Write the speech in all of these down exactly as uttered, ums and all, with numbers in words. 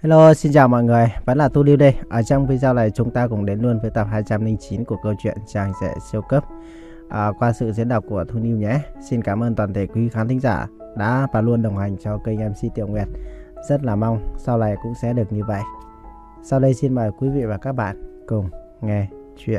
Hello, xin chào mọi người, vẫn là Tu Lưu đây. Ở trong video này chúng ta cùng đến luôn với tập hai trăm lẻ chín của câu chuyện Chàng Rể Siêu Cấp à, qua sự diễn đọc của Thu Lưu nhé. Xin cảm ơn toàn thể quý khán thính giả đã và luôn đồng hành cho kênh em xê Tiểu Nguyệt. Rất là mong sau này cũng sẽ được như vậy. Sau đây xin mời quý vị và các bạn cùng nghe chuyện.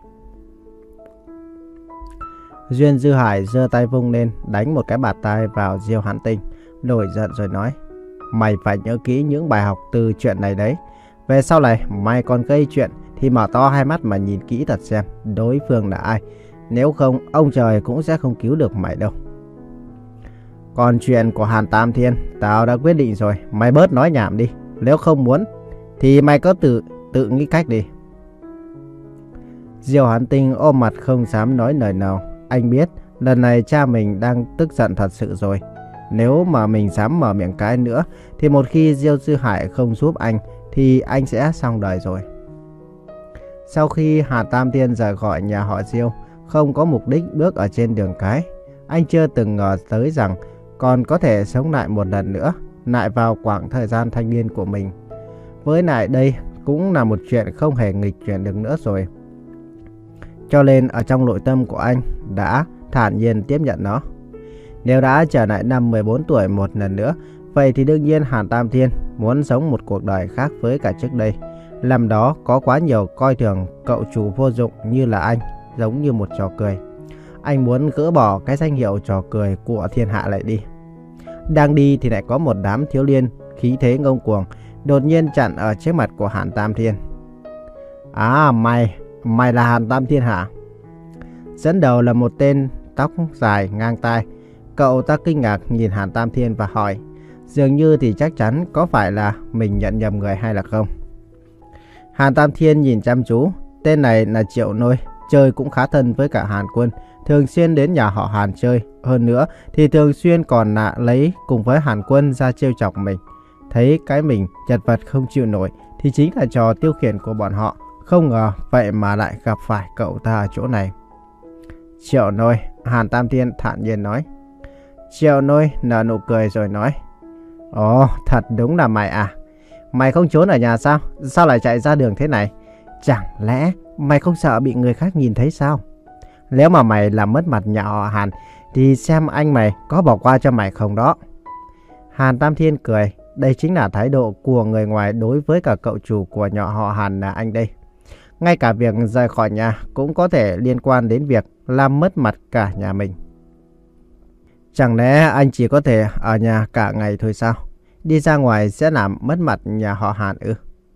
Duyên Dư Hải giơ tay vung lên đánh một cái bạt tai vào Diêu Hán Tinh, nổi giận rồi nói: Mày phải nhớ kỹ những bài học từ chuyện này đấy. Về sau này mày còn gây chuyện thì mở to hai mắt mà nhìn kỹ thật xem đối phương là ai. Nếu không ông trời cũng sẽ không cứu được mày đâu. Còn chuyện của Hàn Tam Thiên tao đã quyết định rồi, mày bớt nói nhảm đi. Nếu không muốn thì mày có tự tự nghĩ cách đi. Diêu Hán Tinh ôm mặt không dám nói lời nào. Anh biết lần này cha mình đang tức giận thật sự rồi. Nếu mà mình dám mở miệng cái nữa thì một khi Diêu Dư Hải không giúp anh thì anh sẽ xong đời rồi. Sau khi Hà Tam Thiên rời khỏi nhà họ Diêu, không có mục đích bước ở trên đường cái, anh chưa từng ngờ tới rằng còn có thể sống lại một lần nữa, lại vào quãng thời gian thanh niên của mình. Với lại đây cũng là một chuyện không hề nghịch chuyển được nữa rồi. Cho nên ở trong nội tâm của anh đã thản nhiên tiếp nhận nó. Nếu đã trở lại năm mười bốn tuổi một lần nữa, vậy thì đương nhiên Hàn Tam Thiên muốn sống một cuộc đời khác với cả trước đây. Làm đó có quá nhiều coi thường cậu chủ vô dụng như là anh, giống như một trò cười. Anh muốn gỡ bỏ cái danh hiệu trò cười của thiên hạ lại đi. Đang đi thì lại có một đám thiếu niên khí thế ngông cuồng đột nhiên chặn ở trước mặt của Hàn Tam Thiên. À mày, mày là Hàn Tam Thiên hả? Dẫn đầu là một tên tóc dài ngang tai. Cậu ta kinh ngạc nhìn Hàn Tam Thiên và hỏi, dường như thì chắc chắn có phải là mình nhận nhầm người hay là không. Hàn Tam Thiên nhìn chăm chú, tên này là Triệu Nôi, chơi cũng khá thân với cả Hàn Quân, thường xuyên đến nhà họ Hàn chơi. Hơn nữa thì thường xuyên còn lạ lấy cùng với Hàn Quân ra trêu chọc mình. Thấy cái mình chật vật không chịu nổi thì chính là trò tiêu khiển của bọn họ. Không ngờ vậy mà lại gặp phải cậu ta ở chỗ này. Triệu Nôi, Hàn Tam Thiên thản nhiên nói. Triệu Nôi nở nụ cười rồi nói, ồ, thật đúng là mày à. Mày không trốn ở nhà sao? Sao lại chạy ra đường thế này? Chẳng lẽ mày không sợ bị người khác nhìn thấy sao? Nếu mà mày làm mất mặt nhà họ Hàn thì xem anh mày có bỏ qua cho mày không đó. Hàn Tam Thiên cười. Đây chính là thái độ của người ngoài đối với cả cậu chủ của nhà họ Hàn là anh đây. Ngay cả việc rời khỏi nhà cũng có thể liên quan đến việc làm mất mặt cả nhà mình. Chẳng lẽ anh chỉ có thể ở nhà cả ngày thôi sao? Đi ra ngoài sẽ làm mất mặt nhà họ Hàn ư?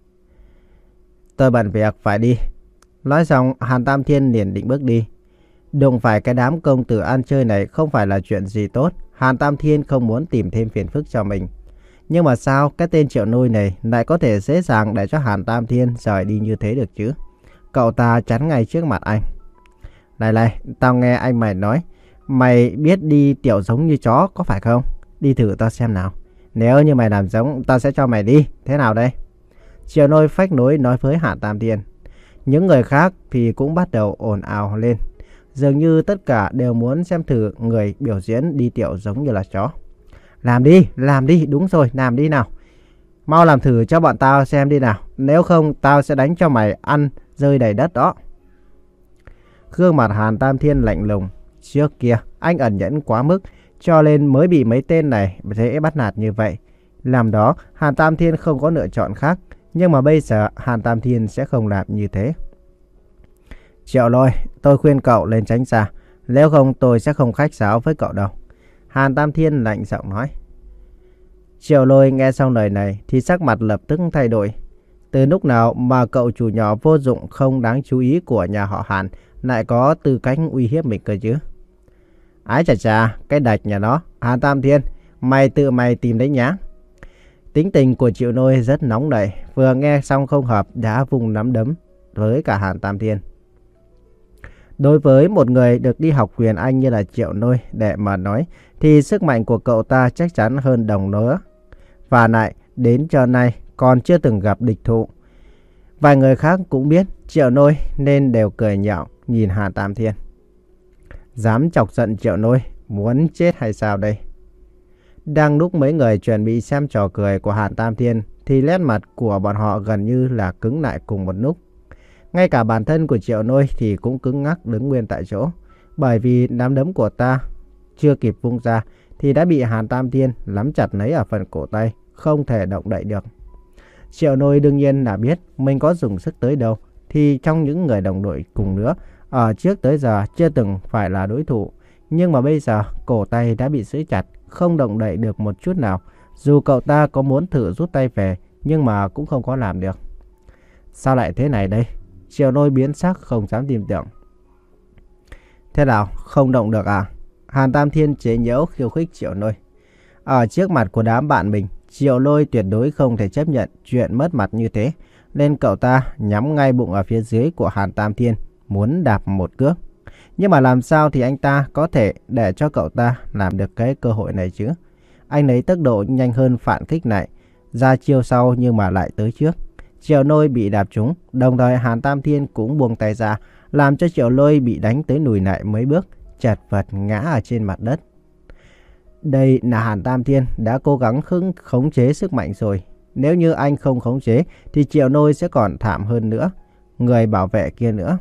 Tôi bận việc phải đi. Nói xong Hàn Tam Thiên liền định bước đi. Đụng phải cái đám công tử ăn chơi này không phải là chuyện gì tốt. Hàn Tam Thiên không muốn tìm thêm phiền phức cho mình. Nhưng mà sao cái tên Triệu Nôi này lại có thể dễ dàng để cho Hàn Tam Thiên rời đi như thế được chứ? Cậu ta chắn ngay trước mặt anh. Này này, tao nghe anh mày nói, mày biết đi tiểu giống như chó có phải không? Đi thử tao xem nào. Nếu như mày làm giống, tao sẽ cho mày đi. Thế nào đây? Triệu Nôi phách nối nói với Hàn Tam Thiên. Những người khác thì cũng bắt đầu ồn ào lên. Dường như tất cả đều muốn xem thử người biểu diễn đi tiểu giống như là chó. Làm đi, làm đi, đúng rồi, làm đi nào. Mau làm thử cho bọn tao xem đi nào. Nếu không tao sẽ đánh cho mày ăn rơi đầy đất đó. Gương mặt Hàn Tam Thiên lạnh lùng. Trước kia anh ẩn nhẫn quá mức, cho nên mới bị mấy tên này dễ bắt nạt như vậy. Làm đó Hàn Tam Thiên không có lựa chọn khác. Nhưng mà bây giờ Hàn Tam Thiên sẽ không làm như thế. Triệu Lôi, tôi khuyên cậu lên tránh xa. Nếu không tôi sẽ không khách sáo với cậu đâu. Hàn Tam Thiên lạnh giọng nói. Triệu Lôi nghe xong lời này thì sắc mặt lập tức thay đổi. Từ lúc nào mà cậu chủ nhỏ vô dụng không đáng chú ý của nhà họ Hàn lại có tư cách uy hiếp mình cơ chứ? Ái chà chà, cái đạch nhà nó. Hàn Tam Thiên, mày tự mày tìm đấy nhá. Tính tình của Triệu Nôi rất nóng nảy, vừa nghe xong không hợp đã vùng nắm đấm với cả Hàn Tam Thiên. Đối với một người được đi học quyền Anh như là Triệu Nôi để mà nói thì sức mạnh của cậu ta chắc chắn hơn đồng nữa. Và lại đến cho nay còn chưa từng gặp địch thủ. Vài người khác cũng biết Triệu Nôi nên đều cười nhạo nhìn Hàn Tam Thiên. Dám chọc giận Triệu Nôi, muốn chết hay sao đây? Đang lúc mấy người chuẩn bị xem trò cười của Hàn Tam Thiên thì nét mặt của bọn họ gần như là cứng lại cùng một lúc. Ngay cả bản thân của Triệu Nôi thì cũng cứng ngắc đứng nguyên tại chỗ. Bởi vì nắm đấm của ta chưa kịp vung ra thì đã bị Hàn Tam Thiên nắm chặt lấy ở phần cổ tay, không thể động đậy được. Triệu Nôi đương nhiên là biết mình có dùng sức tới đâu thì trong những người đồng đội cùng nữa, ở trước tới giờ chưa từng phải là đối thủ. Nhưng mà bây giờ cổ tay đã bị giữ chặt, không động đậy được một chút nào. Dù cậu ta có muốn thử rút tay về nhưng mà cũng không có làm được. Sao lại thế này đây? Triệu Nôi biến sắc không dám tin tưởng. Thế nào, không động được à? Hàn Tam Thiên chế giễu khiêu khích Triệu Nôi. Ở trước mặt của đám bạn mình, Triệu Nôi tuyệt đối không thể chấp nhận chuyện mất mặt như thế. Nên cậu ta nhắm ngay bụng ở phía dưới của Hàn Tam Thiên, muốn đạp một cước. Nhưng mà làm sao thì anh ta có thể để cho cậu ta làm được cái cơ hội này chứ? Anh lấy tốc độ nhanh hơn phản kích lại, ra chiêu sau nhưng mà lại tới trước. Triệu Nôi bị đạp trúng, đồng thời Hàn Tam Thiên cũng buông tay ra, làm cho Triệu Nôi bị đánh tới lùi lại mấy bước, chật vật ngã ở trên mặt đất. Đây là Hàn Tam Thiên đã cố gắng khống chế sức mạnh rồi. Nếu như anh không khống chế thì Triệu Nôi sẽ còn thảm hơn nữa. Người bảo vệ kia nữa.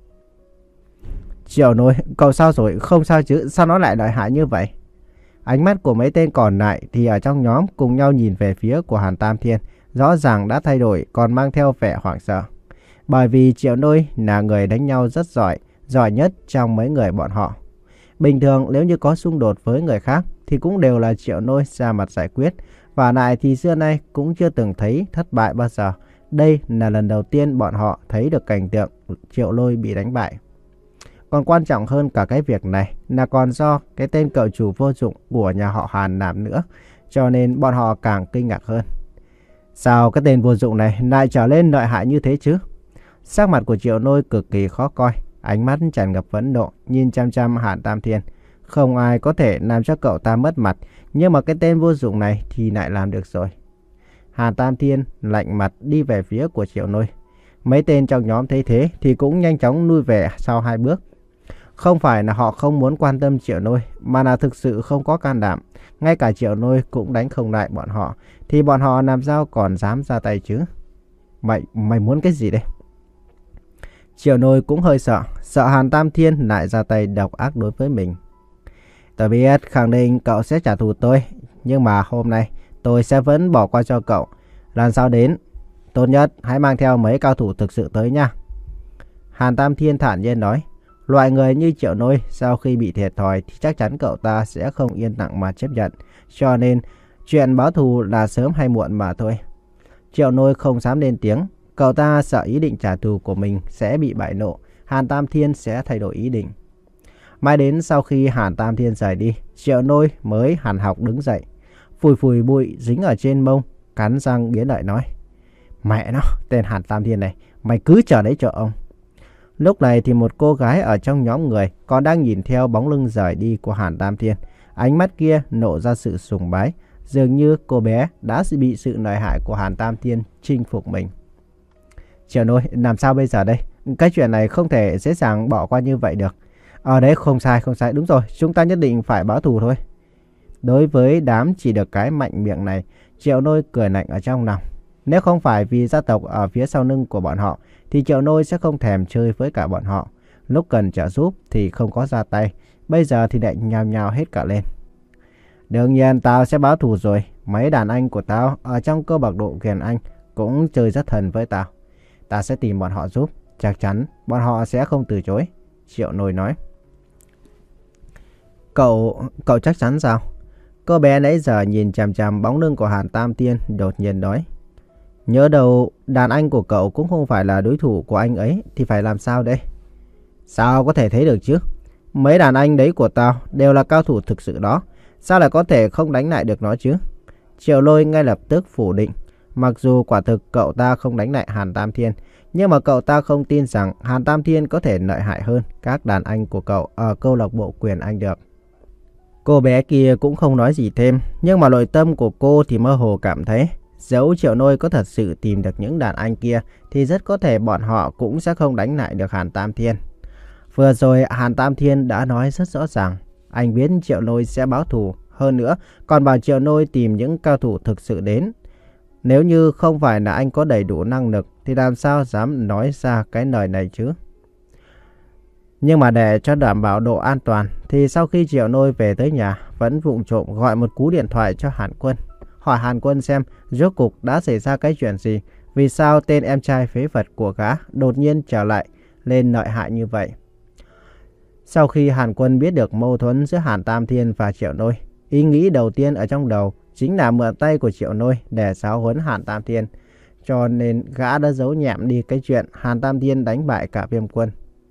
Triệu Nôi, cậu sao rồi? Không sao chứ? Sao nó lại lợi hại như vậy? Ánh mắt của mấy tên còn lại thì ở trong nhóm cùng nhau nhìn về phía của Hàn Tam Thiên. Rõ ràng đã thay đổi, còn mang theo vẻ hoảng sợ. Bởi vì Triệu Nôi là người đánh nhau rất giỏi, giỏi nhất trong mấy người bọn họ. Bình thường nếu như có xung đột với người khác thì cũng đều là Triệu Nôi ra mặt giải quyết. Và lại thì xưa nay cũng chưa từng thấy thất bại bao giờ. Đây là lần đầu tiên bọn họ thấy được cảnh tượng Triệu Nôi bị đánh bại. Còn quan trọng hơn cả cái việc này là còn do cái tên cậu chủ vô dụng của nhà họ Hàn làm nữa. Cho nên bọn họ càng kinh ngạc hơn. Sao cái tên vô dụng này lại trở lên lợi hại như thế chứ? Sắc mặt của Triệu Nôi cực kỳ khó coi. Ánh mắt tràn ngập phẫn nộ, nhìn chăm chăm Hàn Tam Thiên. Không ai có thể làm cho cậu ta mất mặt, nhưng mà cái tên vô dụng này thì lại làm được rồi. Hàn Tam Thiên lạnh mặt đi về phía của Triệu Nôi. Mấy tên trong nhóm thấy thế thì cũng nhanh chóng lui về sau hai bước. Không phải là họ không muốn quan tâm Triệu Nôi, mà là thực sự không có can đảm. Ngay cả Triệu Nôi cũng đánh không lại bọn họ, thì bọn họ làm sao còn dám ra tay chứ? Mày, mày muốn cái gì đây? Triệu Nôi cũng hơi sợ, sợ Hàn Tam Thiên lại ra tay độc ác đối với mình. Tôi biết khẳng định cậu sẽ trả thù tôi, nhưng mà hôm nay tôi sẽ vẫn bỏ qua cho cậu. Lần sau đến, tốt nhất hãy mang theo mấy cao thủ thực sự tới nha. Hàn Tam Thiên thản nhiên nói. Loại người như Triệu Nôi sau khi bị thiệt thòi thì chắc chắn cậu ta sẽ không yên lặng mà chấp nhận. Cho nên chuyện báo thù là sớm hay muộn mà thôi. Triệu Nôi không dám lên tiếng. Cậu ta sợ ý định trả thù của mình sẽ bị bại lộ. Hàn Tam Thiên sẽ thay đổi ý định. Mãi đến sau khi Hàn Tam Thiên rời đi, Triệu Nôi mới hằn học đứng dậy. Phủi phủi bụi dính ở trên mông, cắn răng nghiến lợi nói. Mẹ nó, tên Hàn Tam Thiên này, mày cứ chờ đấy cho ông. Lúc này thì một cô gái ở trong nhóm người còn đang nhìn theo bóng lưng rời đi của Hàn Tam Thiên. Ánh mắt kia nộ ra sự sùng bái. Dường như cô bé đã bị sự lợi hại của Hàn Tam Thiên chinh phục mình. Triệu Nôi, làm sao bây giờ đây? Cái chuyện này không thể dễ dàng bỏ qua như vậy được. Ở đấy không sai, không sai. Đúng rồi, chúng ta nhất định phải báo thù thôi. Đối với đám chỉ được cái mạnh miệng này, Triệu Nôi cười lạnh ở trong lòng. Nếu không phải vì gia tộc ở phía sau lưng của bọn họ thì Triệu Nôi sẽ không thèm chơi với cả bọn họ. Lúc cần trợ giúp thì không có ra tay. Bây giờ thì lại nhào nhào hết cả lên. Đương nhiên tao sẽ báo thù rồi. Mấy đàn anh của tao ở trong câu lạc bộ Kiền Anh cũng chơi rất thân với tao. Ta sẽ tìm bọn họ giúp. Chắc chắn bọn họ sẽ không từ chối. Triệu Nôi nói. Cậu... cậu chắc chắn sao? Cô bé nãy giờ nhìn chằm chằm bóng lưng của Hàn Tam Thiên, đột nhiên nói. Nhớ đâu đàn anh của cậu cũng không phải là đối thủ của anh ấy thì phải làm sao đây? Sao có thể thấy được chứ? Mấy đàn anh đấy của tao đều là cao thủ thực sự đó. Sao lại có thể không đánh lại được nó chứ? Triệu Lôi ngay lập tức phủ định. Mặc dù quả thực cậu ta không đánh lại Hàn Tam Thiên, nhưng mà cậu ta không tin rằng Hàn Tam Thiên có thể lợi hại hơn các đàn anh của cậu ở câu lạc bộ Quyền Anh được. Cô bé kia cũng không nói gì thêm, nhưng mà nội tâm của cô thì mơ hồ cảm thấy dẫu Triệu Nôi có thật sự tìm được những đàn anh kia thì rất có thể bọn họ cũng sẽ không đánh lại được Hàn Tam Thiên. Vừa rồi Hàn Tam Thiên đã nói rất rõ ràng, anh biết Triệu Nôi sẽ báo thù, Hơn nữa, còn bảo Triệu Nôi tìm những cao thủ thực sự đến. Nếu như không phải là anh có đầy đủ năng lực thì làm sao dám nói ra cái lời này chứ? Nhưng mà để cho đảm bảo độ an toàn thì sau khi Triệu Nôi về tới nhà vẫn vụng trộm gọi một cú điện thoại cho Hàn Quân. Hỏi Hàn Quân xem rốt cuộc đã xảy ra cái chuyện gì, vì sao tên em trai phế vật của gã đột nhiên trở lại lên lợi hại như vậy. Sau khi Hàn Quân biết được mâu thuẫn giữa Hàn Tam Thiên và Triệu Nôi, ý nghĩ đầu tiên ở trong đầu chính là mượn tay của Triệu Nôi để giáo huấn Hàn Tam Thiên. Cho nên gã đã giấu nhẹm đi cái chuyện Hàn Tam Thiên đánh bại cả Viêm Quân.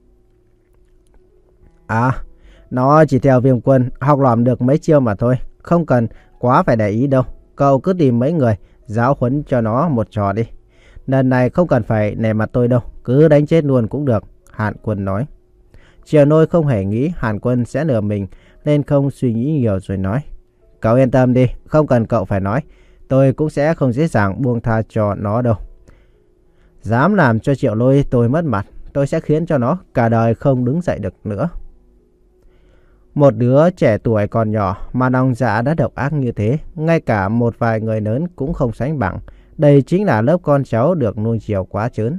À, nó chỉ theo Viêm Quân học lỏm được mấy chiêu mà thôi, không cần quá phải để ý đâu. Cậu cứ tìm mấy người giáo huấn cho nó một trò đi. Lần này không cần phải nể mặt tôi đâu, cứ đánh chết luôn cũng được, Hàn Quân nói. Triệu Nôi không hề nghĩ Hàn Quân sẽ lừa mình nên không suy nghĩ nhiều rồi nói. Cậu yên tâm đi, không cần cậu phải nói. Tôi cũng sẽ không dễ dàng buông tha cho nó đâu. Dám làm cho Triệu Nôi tôi mất mặt, tôi sẽ khiến cho nó cả đời không đứng dậy được nữa. Một đứa trẻ tuổi còn nhỏ mà lòng dạ đã độc ác như thế, ngay cả một vài người lớn cũng không sánh bằng. Đây chính là lớp con cháu được nuông chiều quá trớn.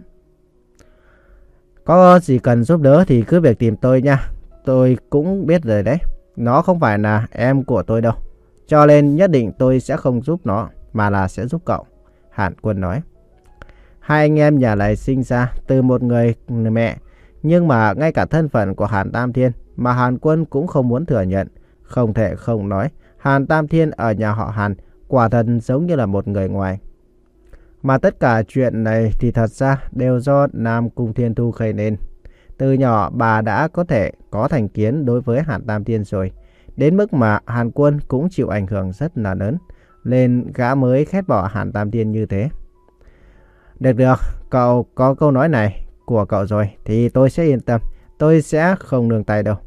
Có gì cần giúp đỡ thì cứ việc tìm tôi nha. Tôi cũng biết rồi đấy, nó không phải là em của tôi đâu. Cho nên nhất định tôi sẽ không giúp nó, mà là sẽ giúp cậu, Hàn Quân nói. Hai anh em nhà này sinh ra từ một người mẹ, nhưng mà ngay cả thân phận của Hàn Tam Thiên mà Hàn Quân cũng không muốn thừa nhận. Không thể không nói, Hàn Tam Thiên ở nhà họ Hàn quả thật giống như là một người ngoài. Mà tất cả chuyện này thì thật ra đều do Nam Cung Thiên Thu gây nên. Từ nhỏ bà đã có thể có thành kiến đối với Hàn Tam Thiên rồi, đến mức mà Hàn Quân cũng chịu ảnh hưởng rất là lớn, nên gã mới khét bỏ Hàn Tam Thiên như thế. Được được, cậu có câu nói này của cậu rồi thì tôi sẽ yên tâm, tôi sẽ không nương tay đâu.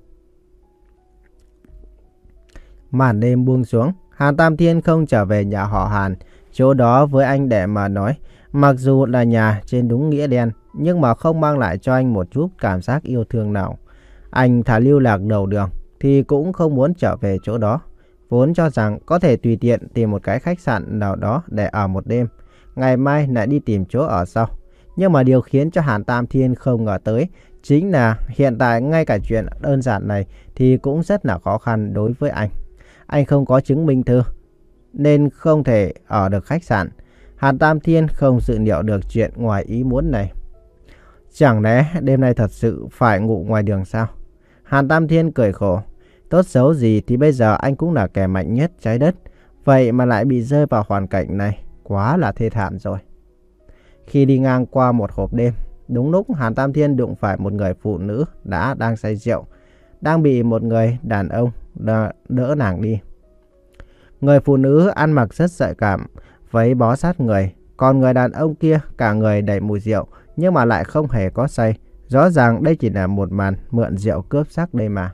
Màn đêm buông xuống, Hàn Tam Thiên không trở về nhà họ Hàn, chỗ đó với anh để mà nói, mặc dù là nhà trên đúng nghĩa đen, nhưng mà không mang lại cho anh một chút cảm giác yêu thương nào. Anh thà lưu lạc đầu đường thì cũng không muốn trở về chỗ đó, vốn cho rằng có thể tùy tiện tìm một cái khách sạn nào đó để ở một đêm, ngày mai lại đi tìm chỗ ở sau. Nhưng mà điều khiến cho Hàn Tam Thiên không ngờ tới chính là hiện tại ngay cả chuyện đơn giản này thì cũng rất là khó khăn đối với anh. Anh không có chứng minh thư nên không thể ở được khách sạn. Hàn Tam Thiên không dự liệu được chuyện ngoài ý muốn này. Chẳng lẽ đêm nay thật sự phải ngủ ngoài đường sao? Hàn Tam Thiên cười khổ. Tốt xấu gì thì bây giờ anh cũng là kẻ mạnh nhất trái đất. Vậy mà lại bị rơi vào hoàn cảnh này, quá là thê thảm rồi. Khi đi ngang qua một hộp đêm, đúng lúc Hàn Tam Thiên đụng phải một người phụ nữ đã đang say rượu, đang bị một người đàn ông đỡ, đỡ nàng đi. Người phụ nữ ăn mặc rất gợi cảm, váy bó sát người, còn người đàn ông kia cả người đầy mùi rượu nhưng mà lại không hề có say. Rõ ràng đây chỉ là một màn mượn rượu cướp sắc đây mà.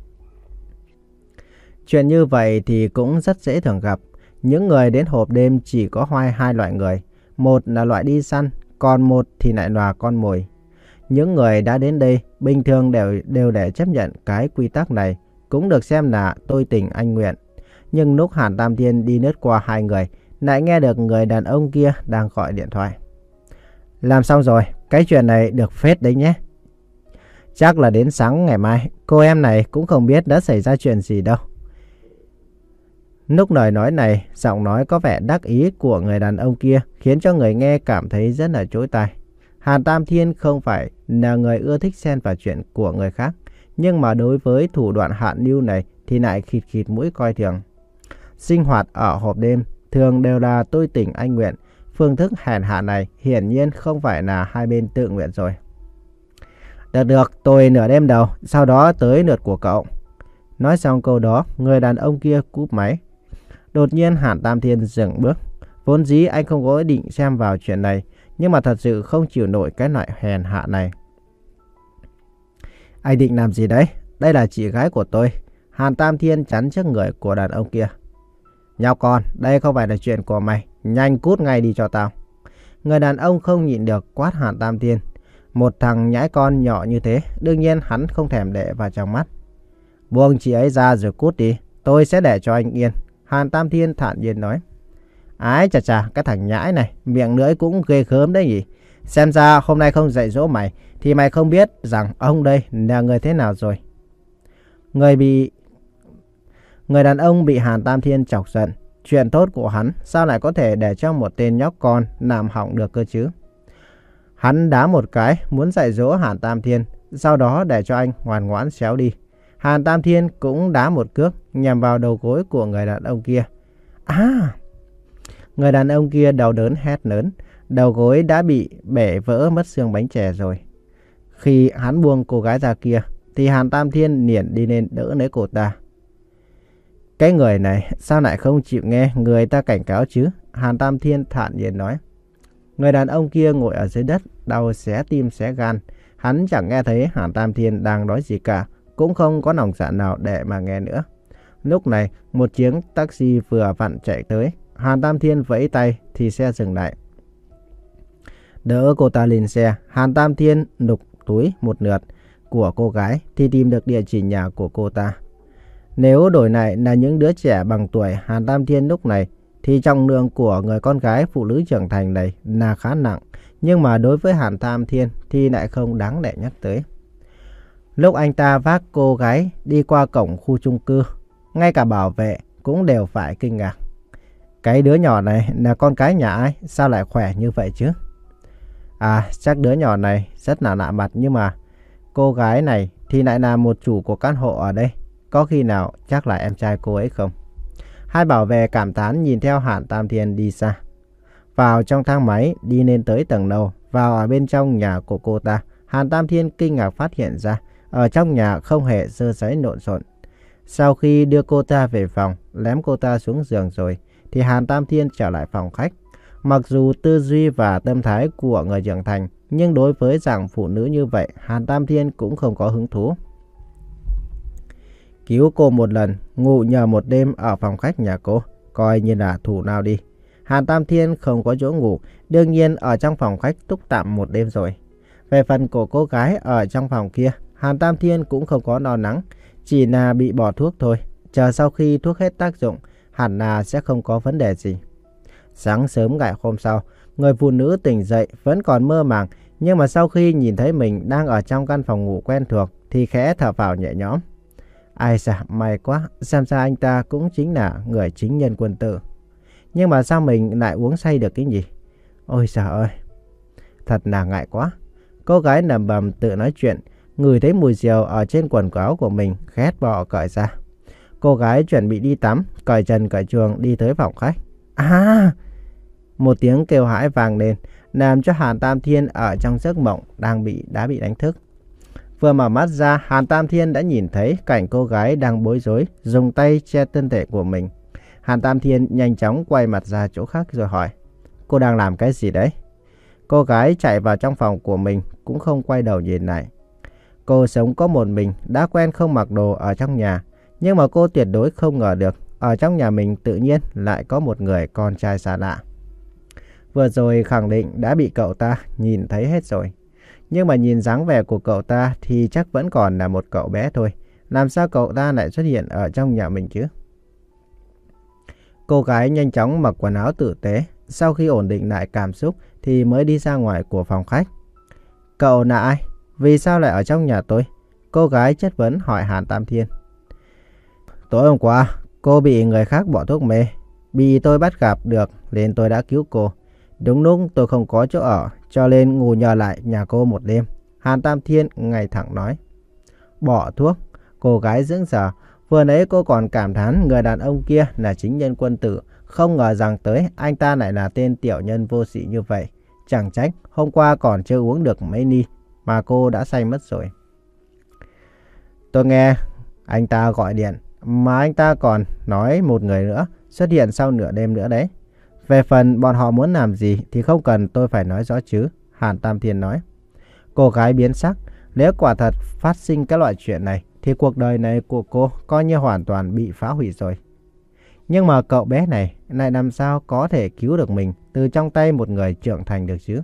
Chuyện như vậy thì cũng rất dễ thường gặp. Những người đến hộp đêm chỉ có hai, hai loại người. Một là loại đi săn, còn một thì lại là con mồi. Những người đã đến đây bình thường đều, đều để chấp nhận cái quy tắc này, cũng được xem là tôi tình anh nguyện. Nhưng lúc Hàn Tam Thiên đi lướt qua hai người, lại nghe được người đàn ông kia đang gọi điện thoại. Làm xong rồi, cái chuyện này được phết đấy nhé. Chắc là đến sáng ngày mai, cô em này cũng không biết đã xảy ra chuyện gì đâu. Lúc lời nói này, giọng nói có vẻ đắc ý của người đàn ông kia khiến cho người nghe cảm thấy rất là chói tai. Hàn Tam Thiên không phải là người ưa thích xen vào chuyện của người khác, nhưng mà đối với thủ đoạn hạ lưu này thì lại khịt khịt mũi coi thường. Sinh hoạt ở hộp đêm thường đều là tôi tình anh nguyện. Phương thức hèn hạ này hiển nhiên không phải là hai bên tự nguyện rồi. Được được, tôi nửa đêm đầu, sau đó tới lượt của cậu. Nói xong câu đó, người đàn ông kia cúp máy. Đột nhiên Hàn Tam Thiên dừng bước. Vốn dĩ anh không có ý định xem vào chuyện này, nhưng mà thật sự không chịu nổi cái loại hèn hạ này. Anh định làm gì đấy? Đây là chị gái của tôi. Hàn Tam Thiên chắn trước người của đàn ông kia. Nhóc con, đây không phải là chuyện của mày. Nhanh cút ngay đi cho tao. Người đàn ông không nhịn được quát Hàn Tam Thiên. Một thằng nhãi con nhỏ như thế, đương nhiên hắn không thèm để vào trong mắt. Buông chị ấy ra rồi cút đi. tôi sẽ để cho anh yên. Hàn Tam Thiên thản nhiên nói. Ái chà chà, cái thằng nhãi này, miệng lưỡi cũng ghê gớm đấy nhỉ. Xem ra hôm nay không dạy dỗ mày, thì mày không biết rằng ông đây là người thế nào rồi. Người bị... Người đàn ông bị Hàn Tam Thiên chọc giận. Chuyện tốt của hắn sao lại có thể để cho một tên nhóc con làm hỏng được cơ chứ? Hắn đá một cái muốn dạy dỗ Hàn Tam Thiên, sau đó để cho anh ngoan ngoãn xéo đi. Hàn Tam Thiên cũng đá một cước nhằm vào đầu gối của người đàn ông kia. À! Người đàn ông kia đau đớn hét lớn, đầu gối đã bị bể vỡ mất xương bánh chè rồi. Khi hắn buông cô gái ra kia, thì Hàn Tam Thiên liền đi lên đỡ lấy cô ta. Cái người này sao lại không chịu nghe người ta cảnh cáo chứ? Hàn Tam Thiên thản nhiên nói. Người đàn ông kia ngồi ở dưới đất, đau xé tim xé gan. Hắn chẳng nghe thấy Hàn Tam Thiên đang nói gì cả, cũng không có lòng dạ nào để mà nghe nữa. Lúc này, một chiếc taxi vừa vặn chạy tới. Hàn Tam Thiên vẫy tay thì xe dừng lại. Đỡ cô ta lên xe, Hàn Tam Thiên lục túi một lượt của cô gái thì tìm được địa chỉ nhà của cô ta. Nếu đổi lại là những đứa trẻ bằng tuổi Hàn Tam Thiên lúc này, thì trọng lượng của người con gái phụ nữ trưởng thành này là khá nặng. Nhưng mà đối với Hàn Tam Thiên thì lại không đáng để nhắc tới. Lúc anh ta vác cô gái đi qua cổng khu chung cư, ngay cả bảo vệ cũng đều phải kinh ngạc. Cái đứa nhỏ này là con cái nhà ai? Sao lại khỏe như vậy chứ? À, chắc đứa nhỏ này rất là lạ mặt, nhưng mà cô gái này thì lại là một chủ của căn hộ ở đây. Có khi nào chắc là em trai cô ấy không? Hai bảo vệ cảm thán nhìn theo Hàn Tam Thiên đi xa. Vào trong thang máy đi lên tới tầng lầu, vào ở bên trong nhà của cô ta, Hàn Tam Thiên kinh ngạc phát hiện ra ở trong nhà không hề sơ sấy lộn xộn. Sau khi đưa cô ta về phòng, ném cô ta xuống giường rồi, thì Hàn Tam Thiên trở lại phòng khách. Mặc dù tư duy và tâm thái của người trưởng thành, nhưng đối với dạng phụ nữ như vậy, Hàn Tam Thiên cũng không có hứng thú. Cứu cô một lần, ngủ nhờ một đêm ở phòng khách nhà cô, coi như là thủ nào đi. Hàn Tam Thiên không có chỗ ngủ, đương nhiên ở trong phòng khách túc tạm một đêm rồi. Về phần của cô gái ở trong phòng kia, Hàn Tam Thiên cũng không có lo lắng, chỉ là bị bỏ thuốc thôi. Chờ sau khi thuốc hết tác dụng, hẳn là sẽ không có vấn đề gì. Sáng sớm ngày hôm sau, người phụ nữ tỉnh dậy vẫn còn mơ màng, nhưng mà sau khi nhìn thấy mình đang ở trong căn phòng ngủ quen thuộc thì khẽ thở phào nhẹ nhõm. Ai da, may quá, xem ra anh ta cũng chính là người chính nhân quân tử. Nhưng mà sao mình lại uống say được cái gì? Ôi trời ơi, thật là ngại quá. Cô gái nằm bầm tự nói chuyện, ngửi thấy mùi rượu ở trên quần áo của mình, khét bọ cởi ra. Cô gái chuẩn bị đi tắm, cởi trần cởi chuồng đi tới phòng khách. À! Một tiếng kêu hãi vang lên, làm cho Hàn Tam Thiên ở trong giấc mộng đang bị đã bị đánh thức. Vừa mở mắt ra, Hàn Tam Thiên đã nhìn thấy cảnh cô gái đang bối rối, dùng tay che thân thể của mình. Hàn Tam Thiên nhanh chóng quay mặt ra chỗ khác rồi hỏi, cô đang làm cái gì đấy? Cô gái chạy vào trong phòng của mình, cũng không quay đầu nhìn lại. Cô sống có một mình, đã quen không mặc đồ ở trong nhà. Nhưng mà cô tuyệt đối không ngờ được, ở trong nhà mình tự nhiên lại có một người con trai xa lạ. Vừa rồi khẳng định đã bị cậu ta nhìn thấy hết rồi. Nhưng mà nhìn dáng vẻ của cậu ta thì chắc vẫn còn là một cậu bé thôi. Làm sao cậu ta lại xuất hiện ở trong nhà mình chứ? Cô gái nhanh chóng mặc quần áo tử tế. Sau khi ổn định lại cảm xúc thì mới đi ra ngoài của phòng khách. Cậu là ai? Vì sao lại ở trong nhà tôi? Cô gái chất vấn hỏi Hàn Tam Thiên. Tối hôm qua, cô bị người khác bỏ thuốc mê. Bị tôi bắt gặp được nên tôi đã cứu cô. Đúng lúc tôi không có chỗ ở, cho nên ngủ nhờ lại nhà cô một đêm. Hàn Tam Thiên ngay thẳng nói. Bỏ thuốc? Cô gái sững sờ. Vừa nãy cô còn cảm thán người đàn ông kia là chính nhân quân tử. Không ngờ rằng tới anh ta lại là tên tiểu nhân vô sĩ như vậy. Chẳng trách hôm qua còn chưa uống được mấy ly mà cô đã say mất rồi. Tôi nghe anh ta gọi điện, mà anh ta còn nói một người nữa xuất hiện sau nửa đêm nữa đấy. Về phần bọn họ muốn làm gì thì không cần tôi phải nói rõ chứ, Hàn Tam Thiên nói. Cô gái biến sắc. Nếu quả thật phát sinh cái loại chuyện này thì cuộc đời này của cô coi như hoàn toàn bị phá hủy rồi. Nhưng mà cậu bé này lại làm sao có thể cứu được mình từ trong tay một người trưởng thành được chứ?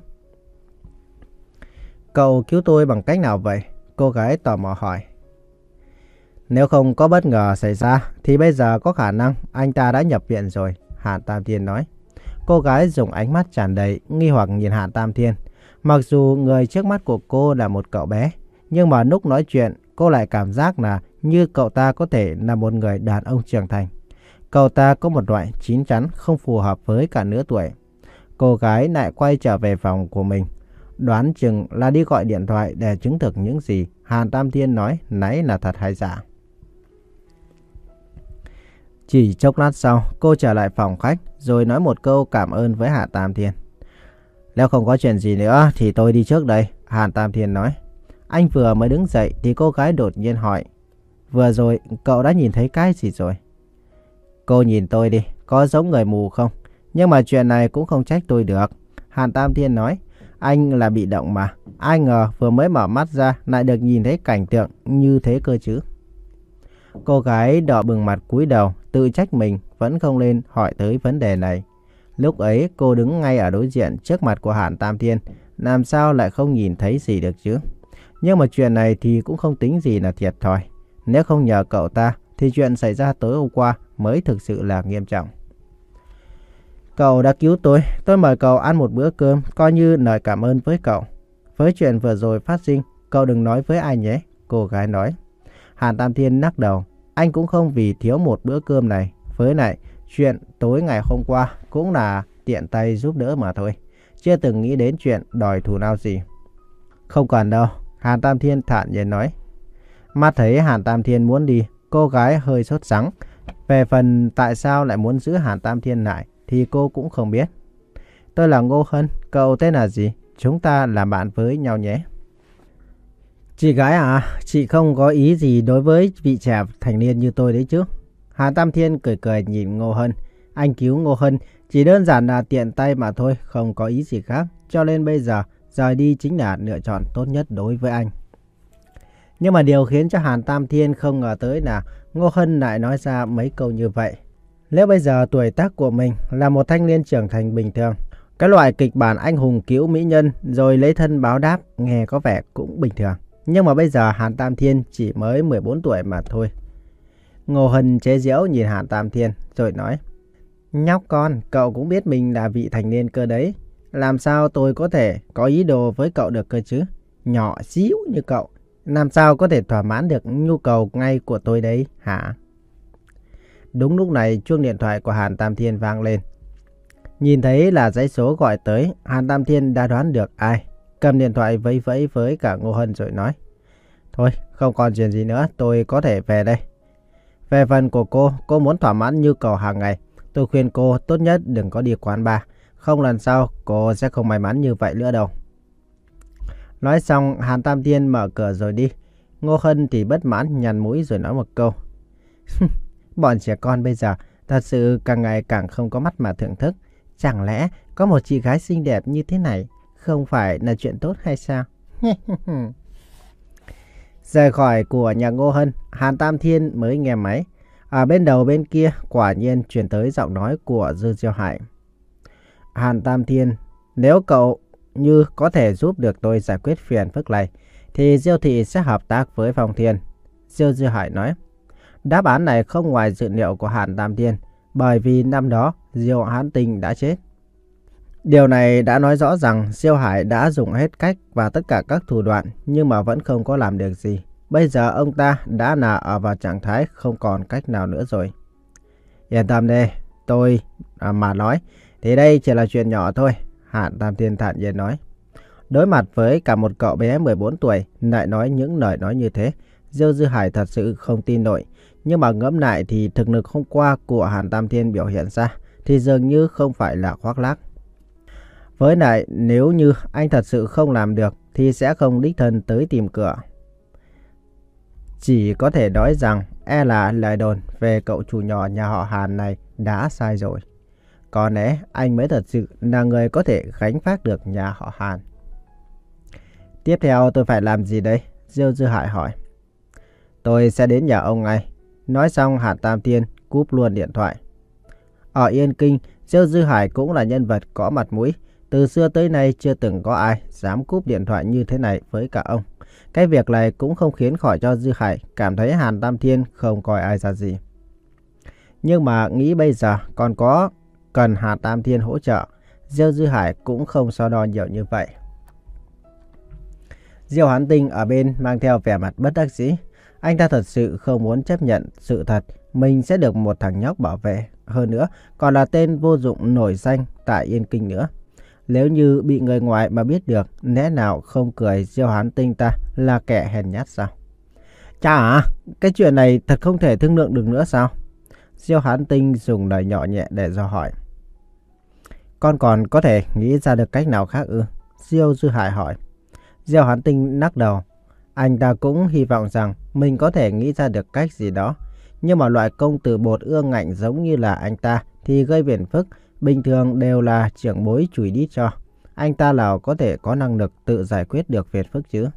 Cậu cứu tôi bằng cách nào vậy? Cô gái tò mò hỏi. Nếu không có bất ngờ xảy ra thì bây giờ có khả năng anh ta đã nhập viện rồi, Hàn Tam Thiên nói. Cô gái dùng ánh mắt tràn đầy nghi hoặc nhìn Hàn Tam Thiên. Mặc dù người trước mắt của cô là một cậu bé, nhưng mà lúc nói chuyện cô lại cảm giác là như cậu ta có thể là một người đàn ông trưởng thành. Cậu ta có một loại chín chắn không phù hợp với cả nửa tuổi. Cô gái lại quay trở về phòng của mình. Đoán chừng là đi gọi điện thoại để chứng thực những gì Hàn Tam Thiên nói nãy là thật hay giả. Chỉ chốc lát sau, cô trở lại phòng khách rồi nói một câu cảm ơn với Hàn Tam Thiên. Nếu không có chuyện gì nữa thì tôi đi trước đây, Hàn Tam Thiên nói. Anh vừa mới đứng dậy thì cô gái đột nhiên hỏi. Vừa rồi cậu đã nhìn thấy cái gì rồi? Cô nhìn tôi đi, có giống người mù không? Nhưng mà chuyện này cũng không trách tôi được, Hàn Tam Thiên nói. Anh là bị động mà. Ai ngờ vừa mới mở mắt ra lại được nhìn thấy cảnh tượng như thế cơ chứ. Cô gái đỏ bừng mặt cúi đầu, tự trách mình vẫn không lên hỏi tới vấn đề này. Lúc ấy cô đứng ngay ở đối diện trước mặt của Hàn Tam Thiên, làm sao lại không nhìn thấy gì được chứ? Nhưng mà chuyện này thì cũng không tính gì là thiệt thòi. Nếu không nhờ cậu ta thì chuyện xảy ra tối hôm qua mới thực sự là nghiêm trọng. Cậu đã cứu tôi, tôi mời cậu ăn một bữa cơm, coi như lời cảm ơn với cậu. Với chuyện vừa rồi phát sinh, cậu đừng nói với ai nhé, cô gái nói. Hàn Tam Thiên lắc đầu, anh cũng không vì thiếu một bữa cơm này. Với lại, chuyện tối ngày hôm qua cũng là tiện tay giúp đỡ mà thôi. Chưa từng nghĩ đến chuyện đòi thù lao gì. Không cần đâu, Hàn Tam Thiên thản nhiên nói. Mắt thấy Hàn Tam Thiên muốn đi, cô gái hơi sốt sắng. Về phần tại sao lại muốn giữ Hàn Tam Thiên lại thì cô cũng không biết. Tôi là Ngô Hân, cậu tên là gì? Chúng ta làm bạn với nhau nhé. Chị gái à, chị không có ý gì đối với vị trẻ thành niên như tôi đấy chứ? Hàn Tam Thiên cười cười nhìn Ngô Hân. Anh cứu Ngô Hân chỉ đơn giản là tiện tay mà thôi, không có ý gì khác. Cho nên bây giờ rời đi chính là lựa chọn tốt nhất đối với anh. Nhưng mà điều khiến cho Hàn Tam Thiên không ngờ tới là Ngô Hân lại nói ra mấy câu như vậy. Nếu bây giờ tuổi tác của mình là một thanh niên trưởng thành bình thường, cái loại kịch bản anh hùng cứu mỹ nhân rồi lấy thân báo đáp nghe có vẻ cũng bình thường. Nhưng mà bây giờ Hàn Tam Thiên chỉ mới mười bốn tuổi mà thôi. Ngô Hân chế giễu nhìn Hàn Tam Thiên rồi nói. Nhóc con, cậu cũng biết mình là vị thành niên cơ đấy. Làm sao tôi có thể có ý đồ với cậu được cơ chứ? Nhỏ xíu như cậu, làm sao có thể thỏa mãn được nhu cầu ngay của tôi đấy hả? Đúng lúc này chuông điện thoại của Hàn Tam Thiên vang lên. Nhìn thấy là dãy số gọi tới, Hàn Tam Thiên đã đoán được ai. Cầm điện thoại vẫy vẫy với cả Ngô Hân rồi nói. Thôi, không còn chuyện gì nữa, tôi có thể về đây. Về phần của cô, cô muốn thỏa mãn nhu cầu hàng ngày. Tôi khuyên cô tốt nhất đừng có đi quán bar. Không lần sau, cô sẽ không may mắn như vậy nữa đâu. Nói xong, Hàn Tam Thiên mở cửa rồi đi. Ngô Hân thì bất mãn nhăn mũi rồi nói một câu. Bọn trẻ con bây giờ thật sự càng ngày càng không có mắt mà thưởng thức. Chẳng lẽ có một chị gái xinh đẹp như thế này không phải là chuyện tốt hay sao? Rời khỏi của nhà Ngô Hân, Hàn Tam Thiên mới nghe máy. Ở bên đầu bên kia quả nhiên truyền tới giọng nói của Dư Diêu Hải. Hàn Tam Thiên, nếu cậu như có thể giúp được tôi giải quyết phiền phức này thì Diêu thị sẽ hợp tác với Phong Thiên. Dư Diêu Hải nói. Đáp án này không ngoài dự liệu của Hàn Tam Thiên, bởi vì năm đó Diêu Hán Tinh đã chết. Điều này đã nói rõ rằng Diêu Hải đã dùng hết cách và tất cả các thủ đoạn nhưng mà vẫn không có làm được gì. Bây giờ ông ta đã là ở vào trạng thái không còn cách nào nữa rồi. Yên tâm đi, tôi à, mà nói thì đây chỉ là chuyện nhỏ thôi, Hàn Tam Thiên thản nhiên nói. Đối mặt với cả một cậu bé mười bốn tuổi lại nói những lời nói như thế, Diêu Dư Hải thật sự không tin nổi. Nhưng mà ngẫm lại thì thực lực hôm qua của Hàn Tam Thiên biểu hiện ra thì dường như không phải là khoác lác. Với lại nếu như anh thật sự không làm được thì sẽ không đích thân tới tìm cửa. Chỉ có thể nói rằng e là lời đồn về cậu chủ nhỏ nhà họ Hàn này đã sai rồi. Có lẽ anh mới thật sự là người có thể gánh vác được nhà họ Hàn. Tiếp theo tôi phải làm gì đây? Diêu Dư Hải hỏi. Tôi sẽ đến nhà ông ngay. Nói xong Hàn Tam Thiên cúp luôn điện thoại. Ở Yên Kinh, Diêu Dư Hải cũng là nhân vật có mặt mũi. Từ xưa tới nay chưa từng có ai dám cúp điện thoại như thế này với cả ông. Cái việc này cũng không khiến khỏi cho Dư Hải cảm thấy Hàn Tam Thiên không coi ai ra gì. Nhưng mà nghĩ bây giờ còn có cần Hàn Tam Thiên hỗ trợ, Diêu Dư Hải cũng không so đo nhiều như vậy. Diêu Hán Tinh ở bên mang theo vẻ mặt bất đắc dĩ. Anh ta thật sự không muốn chấp nhận sự thật mình sẽ được một thằng nhóc bảo vệ. Hơn nữa còn là tên vô dụng nổi danh tại Yên Kinh nữa. Nếu như bị người ngoài mà biết được, lẽ nào không cười Diêu Hán Tinh ta là kẻ hèn nhát sao? Cha à, cái chuyện này thật không thể thương lượng được nữa sao? Diêu Hán Tinh dùng lời nhỏ nhẹ để dò hỏi. Con còn có thể nghĩ ra được cách nào khác ư? Diêu Dư Hải hỏi. Diêu Hán Tinh lắc đầu. Anh ta cũng hy vọng rằng mình có thể nghĩ ra được cách gì đó. Nhưng mà loại công tử bột ương ngạnh giống như là anh ta thì gây phiền phức, bình thường đều là trưởng bối chùi đít cho. Anh ta nào có thể có năng lực tự giải quyết được phiền phức chứ?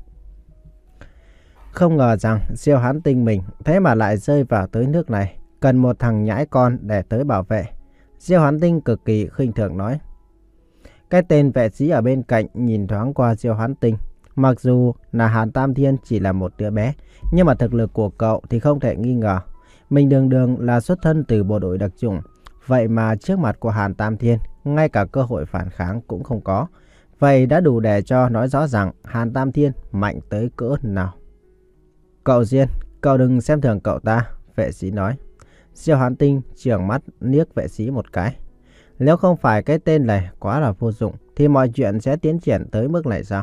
Không ngờ rằng Diêu Hán Tinh mình thế mà lại rơi vào tới nước này, cần một thằng nhãi con để tới bảo vệ. Diêu Hán Tinh cực kỳ khinh thường nói. Cái tên vệ sĩ ở bên cạnh nhìn thoáng qua Diêu Hán Tinh. Mặc dù là Hàn Tam Thiên chỉ là một đứa bé, nhưng mà thực lực của cậu thì không thể nghi ngờ. Mình đường đường là xuất thân từ bộ đội đặc chủng, vậy mà trước mặt của Hàn Tam Thiên, ngay cả cơ hội phản kháng cũng không có. Vậy đã đủ để cho nói rõ rằng Hàn Tam Thiên mạnh tới cỡ nào. Cậu Diên, cậu đừng xem thường cậu ta, vệ sĩ nói. Diêu Hán Tinh trợn mắt liếc vệ sĩ một cái. Nếu không phải cái tên này quá là vô dụng, thì mọi chuyện sẽ tiến triển tới mức này sao?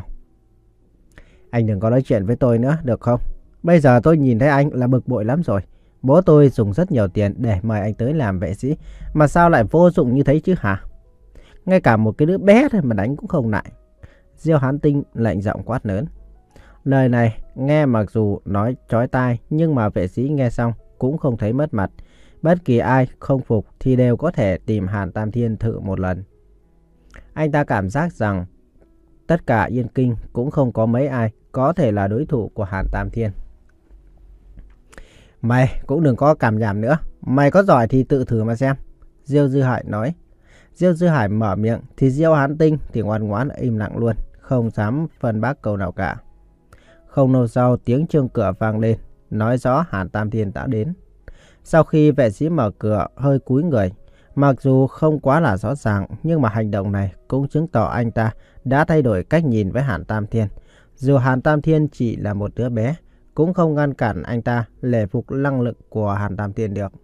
Anh đừng có nói chuyện với tôi nữa, được không? Bây giờ tôi nhìn thấy anh là bực bội lắm rồi. Bố tôi dùng rất nhiều tiền để mời anh tới làm vệ sĩ, mà sao lại vô dụng như thế chứ hả? Ngay cả một cái đứa bé thôi mà đánh cũng không nại. Diêu Hán Tinh lạnh giọng quát lớn. Lời này nghe mặc dù nói chói tai, nhưng mà vệ sĩ nghe xong cũng không thấy mất mặt. Bất kỳ ai không phục thì đều có thể tìm Hàn Tam Thiên thử một lần. Anh ta cảm giác rằng tất cả Yên Kinh cũng không có mấy ai có thể là đối thủ của Hàn Tam Thiên. Mày cũng đừng có cảm nhảm nữa. Mày có giỏi thì tự thử mà xem. Diêu Dư Hải nói. Diêu Dư Hải mở miệng thì Diêu Hán Tinh thì ngoan ngoãn im lặng luôn, không dám phân bác câu nào cả. Không lâu sau tiếng chuông cửa vang lên, nói rõ Hàn Tam Thiên đã đến. Sau khi vệ sĩ mở cửa hơi cúi người, mặc dù không quá là rõ ràng, nhưng mà hành động này cũng chứng tỏ anh ta đã thay đổi cách nhìn với Hàn Tam Thiên. Dù Hàn Tam Thiên chỉ là một đứa bé, cũng không ngăn cản anh ta lệ phục năng lực của Hàn Tam Thiên được.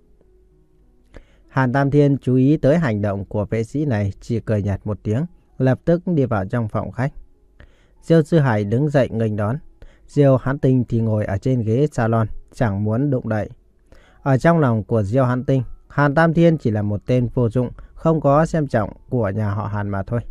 Hàn Tam Thiên chú ý tới hành động của vệ sĩ này, chỉ cười nhạt một tiếng, lập tức đi vào trong phòng khách. Diêu Dư Hải đứng dậy nghênh đón. Diêu Hán Tinh thì ngồi ở trên ghế salon, chẳng muốn động đậy. Ở trong lòng của Diêu Hán Tinh, Hàn Tam Thiên chỉ là một tên vô dụng, không có xem trọng của nhà họ Hàn mà thôi.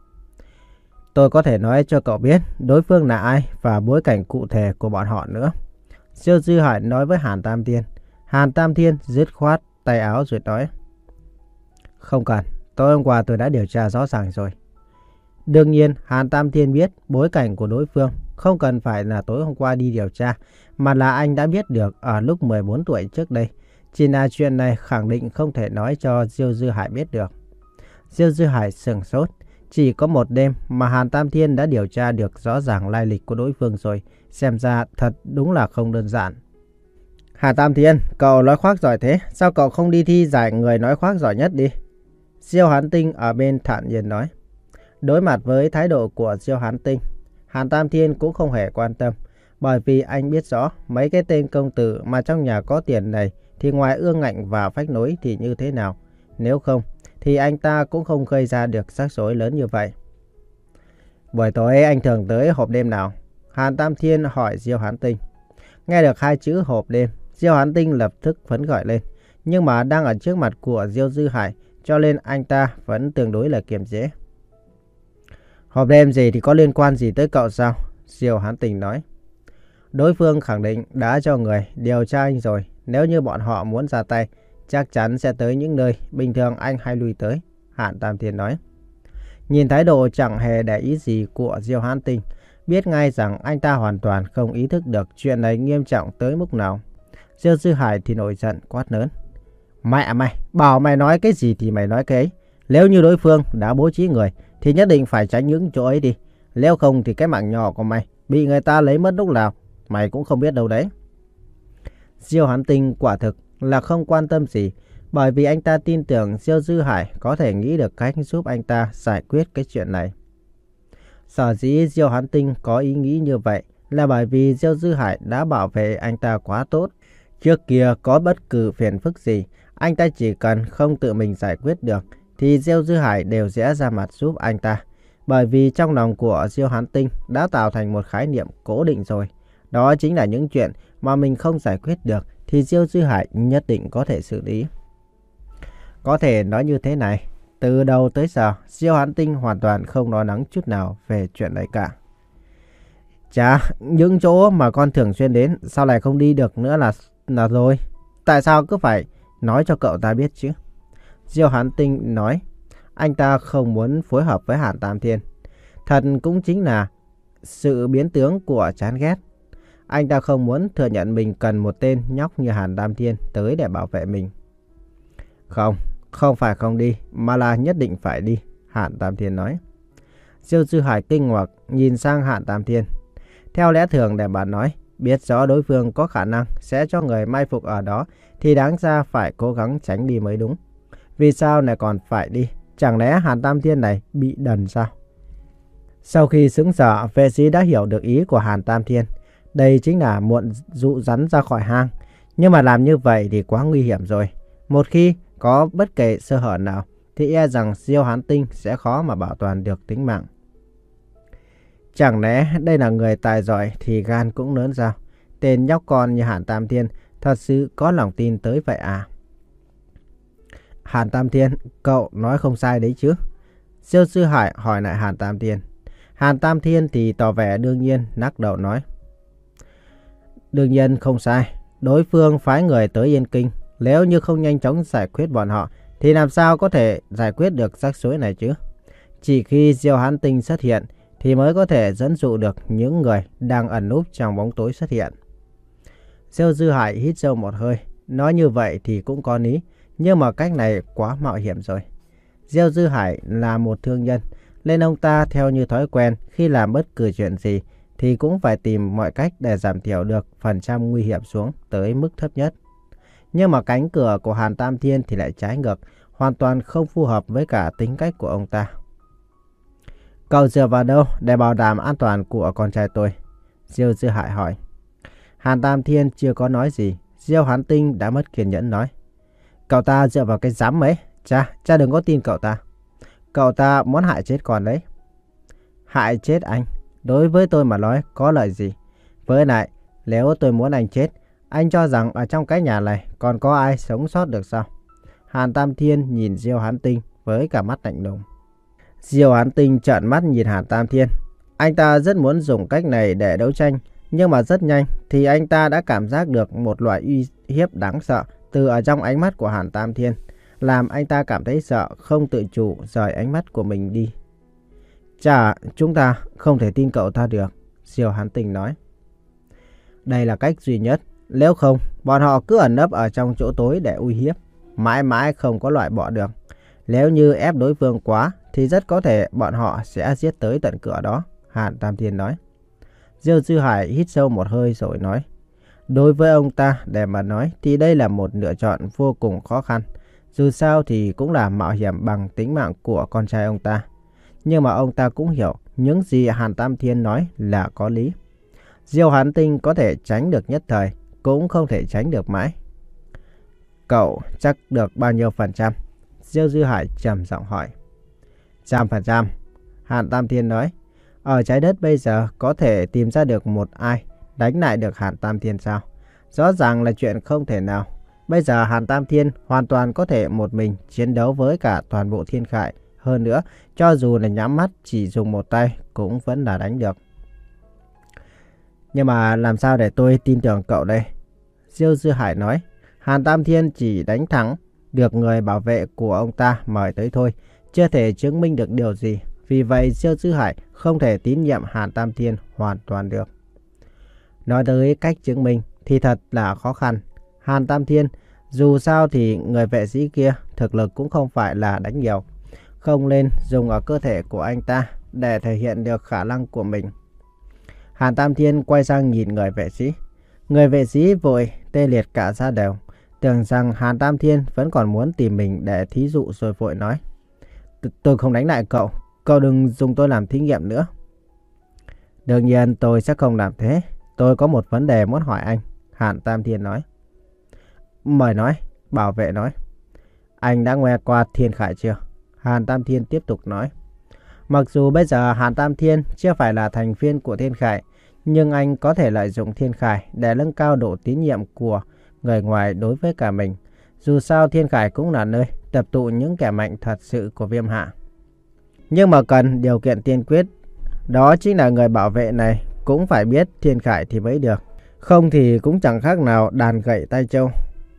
Tôi có thể nói cho cậu biết đối phương là ai và bối cảnh cụ thể của bọn họ nữa. Diêu Dư Hải nói với Hàn Tam Thiên. Hàn Tam Thiên dứt khoát tay áo rồi nói. Không cần, tối hôm qua tôi đã điều tra rõ ràng rồi. Đương nhiên Hàn Tam Thiên biết bối cảnh của đối phương, không cần phải là tối hôm qua đi điều tra, mà là anh đã biết được ở lúc mười bốn tuổi trước đây. Chỉ là chuyện này khẳng định không thể nói cho Diêu Dư Hải biết được. Diêu Dư Hải sửng sốt. Chỉ có một đêm mà Hàn Tam Thiên đã điều tra được rõ ràng lai lịch của đối phương rồi. Xem ra thật đúng là không đơn giản. Hàn Tam Thiên, cậu nói khoác giỏi thế, sao cậu không đi thi giải người nói khoác giỏi nhất đi? Diêu Hán Tinh ở bên thản nhiên nói. Đối mặt với thái độ của Diêu Hán Tinh, Hàn Tam Thiên cũng không hề quan tâm. Bởi vì anh biết rõ mấy cái tên công tử mà trong nhà có tiền này thì ngoài ương ngạnh và phách nối thì như thế nào. Nếu không thì anh ta cũng không gây ra được rắc rối lớn như vậy. Buổi tối anh thường tới hộp đêm nào? Hàn Tam Thiên hỏi Diêu Hán Tinh. Nghe được hai chữ hộp đêm, Diêu Hán Tinh lập tức phấn khởi lên. Nhưng mà đang ở trước mặt của Diêu Dư Hải, cho nên anh ta vẫn tương đối là kiềm chế. Hộp đêm gì thì có liên quan gì tới cậu sao? Diêu Hán Tinh nói. Đối phương khẳng định đã cho người điều tra anh rồi. Nếu như bọn họ muốn ra tay, chắc chắn sẽ tới những nơi bình thường anh hay lui tới. Hàn Tam Thiên nói. Nhìn thái độ chẳng hề để ý gì của Diêu Hán Tinh, biết ngay rằng anh ta hoàn toàn không ý thức được chuyện này nghiêm trọng tới mức nào. Diêu Dư Hải thì nổi giận quát lớn. Mẹ mày, bảo mày nói cái gì thì mày nói cái ấy. Nếu như đối phương đã bố trí người thì nhất định phải tránh những chỗ ấy đi. Nếu không thì cái mạng nhỏ của mày bị người ta lấy mất lúc nào, mày cũng không biết đâu đấy. Diêu Hán Tinh quả thực là không quan tâm gì, bởi vì anh ta tin tưởng Diêu Dư Hải có thể nghĩ được cách giúp anh ta giải quyết cái chuyện này. Sở dĩ Diêu Hán Tinh có ý nghĩ như vậy là bởi vì Diêu Dư Hải đã bảo vệ anh ta quá tốt. Trước kia có bất cứ phiền phức gì, anh ta chỉ cần không tự mình giải quyết được thì Diêu Dư Hải đều sẽ ra mặt giúp anh ta. Bởi vì trong lòng của Diêu Hán Tinh đã tạo thành một khái niệm cố định rồi. Đó chính là những chuyện mà mình không giải quyết được thì Diêu Dư Hải nhất định có thể xử lý. Có thể nói như thế này, từ đầu tới giờ, Diêu Hán Tinh hoàn toàn không lo lắng chút nào về chuyện đấy cả. Chà, những chỗ mà con thường xuyên đến, sao lại không đi được nữa là là rồi? Tại sao cứ phải nói cho cậu ta biết chứ? Diêu Hán Tinh nói, anh ta không muốn phối hợp với Hàn Tam Thiên. Thật cũng chính là sự biến tướng của chán ghét. Anh ta không muốn thừa nhận mình cần một tên nhóc như Hàn Tam Thiên tới để bảo vệ mình. Không, không phải không đi, mà là nhất định phải đi, Hàn Tam Thiên nói. Diêu Dư Hải kinh ngạc nhìn sang Hàn Tam Thiên. Theo lẽ thường để bạn nói, biết rõ đối phương có khả năng sẽ cho người mai phục ở đó thì đáng ra phải cố gắng tránh đi mới đúng. Vì sao lại còn phải đi? Chẳng lẽ Hàn Tam Thiên này bị đần sao? Sau khi sững sờ, vệ sĩ đã hiểu được ý của Hàn Tam Thiên. Đây chính là muộn dụ rắn ra khỏi hang. Nhưng mà làm như vậy thì quá nguy hiểm rồi. Một khi có bất kể sơ hở nào thì e rằng Diêu Hán Tinh sẽ khó mà bảo toàn được tính mạng. Chẳng lẽ đây là người tài giỏi thì gan cũng lớn sao? Tên nhóc con như Hàn Tam Thiên thật sự có lòng tin tới vậy à? Hàn Tam Thiên, cậu nói không sai đấy chứ? Diêu Dư Hải hỏi lại Hàn Tam Thiên. Hàn Tam Thiên thì tỏ vẻ đương nhiên lắc đầu nói. Đương nhiên không sai. Đối phương phái người tới Yên Kinh. Nếu như không nhanh chóng giải quyết bọn họ thì làm sao có thể giải quyết được rắc rối này chứ? Chỉ khi Diêu Hán Tinh xuất hiện thì mới có thể dẫn dụ được những người đang ẩn núp trong bóng tối xuất hiện. Diêu Dư Hải hít sâu một hơi. Nói như vậy thì cũng có lý. Nhưng mà cách này quá mạo hiểm rồi. Diêu Dư Hải là một thương nhân, nên ông ta theo như thói quen khi làm bất cứ chuyện gì thì cũng phải tìm mọi cách để giảm thiểu được phần trăm nguy hiểm xuống tới mức thấp nhất. Nhưng mà cánh cửa của Hàn Tam Thiên thì lại trái ngược, hoàn toàn không phù hợp với cả tính cách của ông ta. Cậu dựa vào đâu để bảo đảm an toàn của con trai tôi? Diêu Dư Hải hỏi. Hàn Tam Thiên chưa có nói gì, Diêu Hán Tinh đã mất kiên nhẫn nói. Cậu ta dựa vào cái dám ấy. Cha, cha đừng có tin cậu ta. Cậu ta muốn hại chết con đấy. Hại chết anh? Đối với tôi mà nói có lợi gì? Với lại, nếu tôi muốn anh chết, anh cho rằng ở trong cái nhà này còn có ai sống sót được sao? Hàn Tam Thiên nhìn Diêu Hán Tinh với cả mắt lạnh lùng. Diêu Hán Tinh trợn mắt nhìn Hàn Tam Thiên. Anh ta rất muốn dùng cách này để đấu tranh, nhưng mà rất nhanh thì anh ta đã cảm giác được một loại uy hiếp đáng sợ từ ở trong ánh mắt của Hàn Tam Thiên, làm anh ta cảm thấy sợ, không tự chủ rời ánh mắt của mình đi. Chà, chúng ta không thể tin cậu ta được, Diêu Hán Tinh nói. Đây là cách duy nhất, nếu không bọn họ cứ ẩn nấp ở trong chỗ tối để uy hiếp, mãi mãi không có loại bỏ được. Nếu như ép đối phương quá thì rất có thể bọn họ sẽ giết tới tận cửa đó, Hàn Tam Thiên nói. Diêu Dư Hải hít sâu một hơi rồi nói. Đối với ông ta để mà nói thì đây là một lựa chọn vô cùng khó khăn. Dù sao thì cũng là mạo hiểm bằng tính mạng của con trai ông ta. Nhưng mà ông ta cũng hiểu những gì Hàn Tam Thiên nói là có lý. Diêu Hán Tinh có thể tránh được nhất thời, cũng không thể tránh được mãi. Cậu chắc được bao nhiêu phần trăm? Diêu Dư Hải trầm giọng hỏi. Trăm phần trăm, Hàn Tam Thiên nói. Ở trái đất bây giờ có thể tìm ra được một ai đánh lại được Hàn Tam Thiên sao? Rõ ràng là chuyện không thể nào. Bây giờ Hàn Tam Thiên hoàn toàn có thể một mình chiến đấu với cả toàn bộ thiên khải. Hơn nữa, cho dù là nhắm mắt chỉ dùng một tay cũng vẫn là đánh được. Nhưng mà làm sao để tôi tin tưởng cậu đây? Diêu Dư Hải nói. Hàn Tam Thiên chỉ đánh thắng được người bảo vệ của ông ta mời tới thôi, chưa thể chứng minh được điều gì. Vì vậy Diêu Dư Hải không thể tín nhiệm Hàn Tam Thiên hoàn toàn được. Nói tới cách chứng minh thì thật là khó khăn. Hàn Tam Thiên dù sao thì người vệ sĩ kia thực lực cũng không phải là đánh nhiều, không nên dùng ở cơ thể của anh ta để thể hiện được khả năng của mình. Hàn Tam Thiên quay sang nhìn người vệ sĩ. Người vệ sĩ vội tê liệt cả da đầu, tưởng rằng Hàn Tam Thiên vẫn còn muốn tìm mình để thí dụ, rồi vội nói: Tôi không đánh lại cậu, cậu đừng dùng tôi làm thí nghiệm nữa. Đương nhiên tôi sẽ không làm thế. Tôi có một vấn đề muốn hỏi anh, Hàn Tam Thiên nói. Mời nói, bảo vệ nói. Anh đã nghe qua Thiên Khải chưa? Hàn Tam Thiên tiếp tục nói. Mặc dù bây giờ Hàn Tam Thiên chưa phải là thành viên của Thiên Khải, nhưng anh có thể lợi dụng Thiên Khải để nâng cao độ tín nhiệm của người ngoài đối với cả mình. Dù sao Thiên Khải cũng là nơi tập tụ những kẻ mạnh thật sự của Viêm Hạ. Nhưng mà cần điều kiện tiên quyết, đó chính là người bảo vệ này cũng phải biết Thiên Khải thì mới được. Không thì cũng chẳng khác nào đàn gậy tay trâu.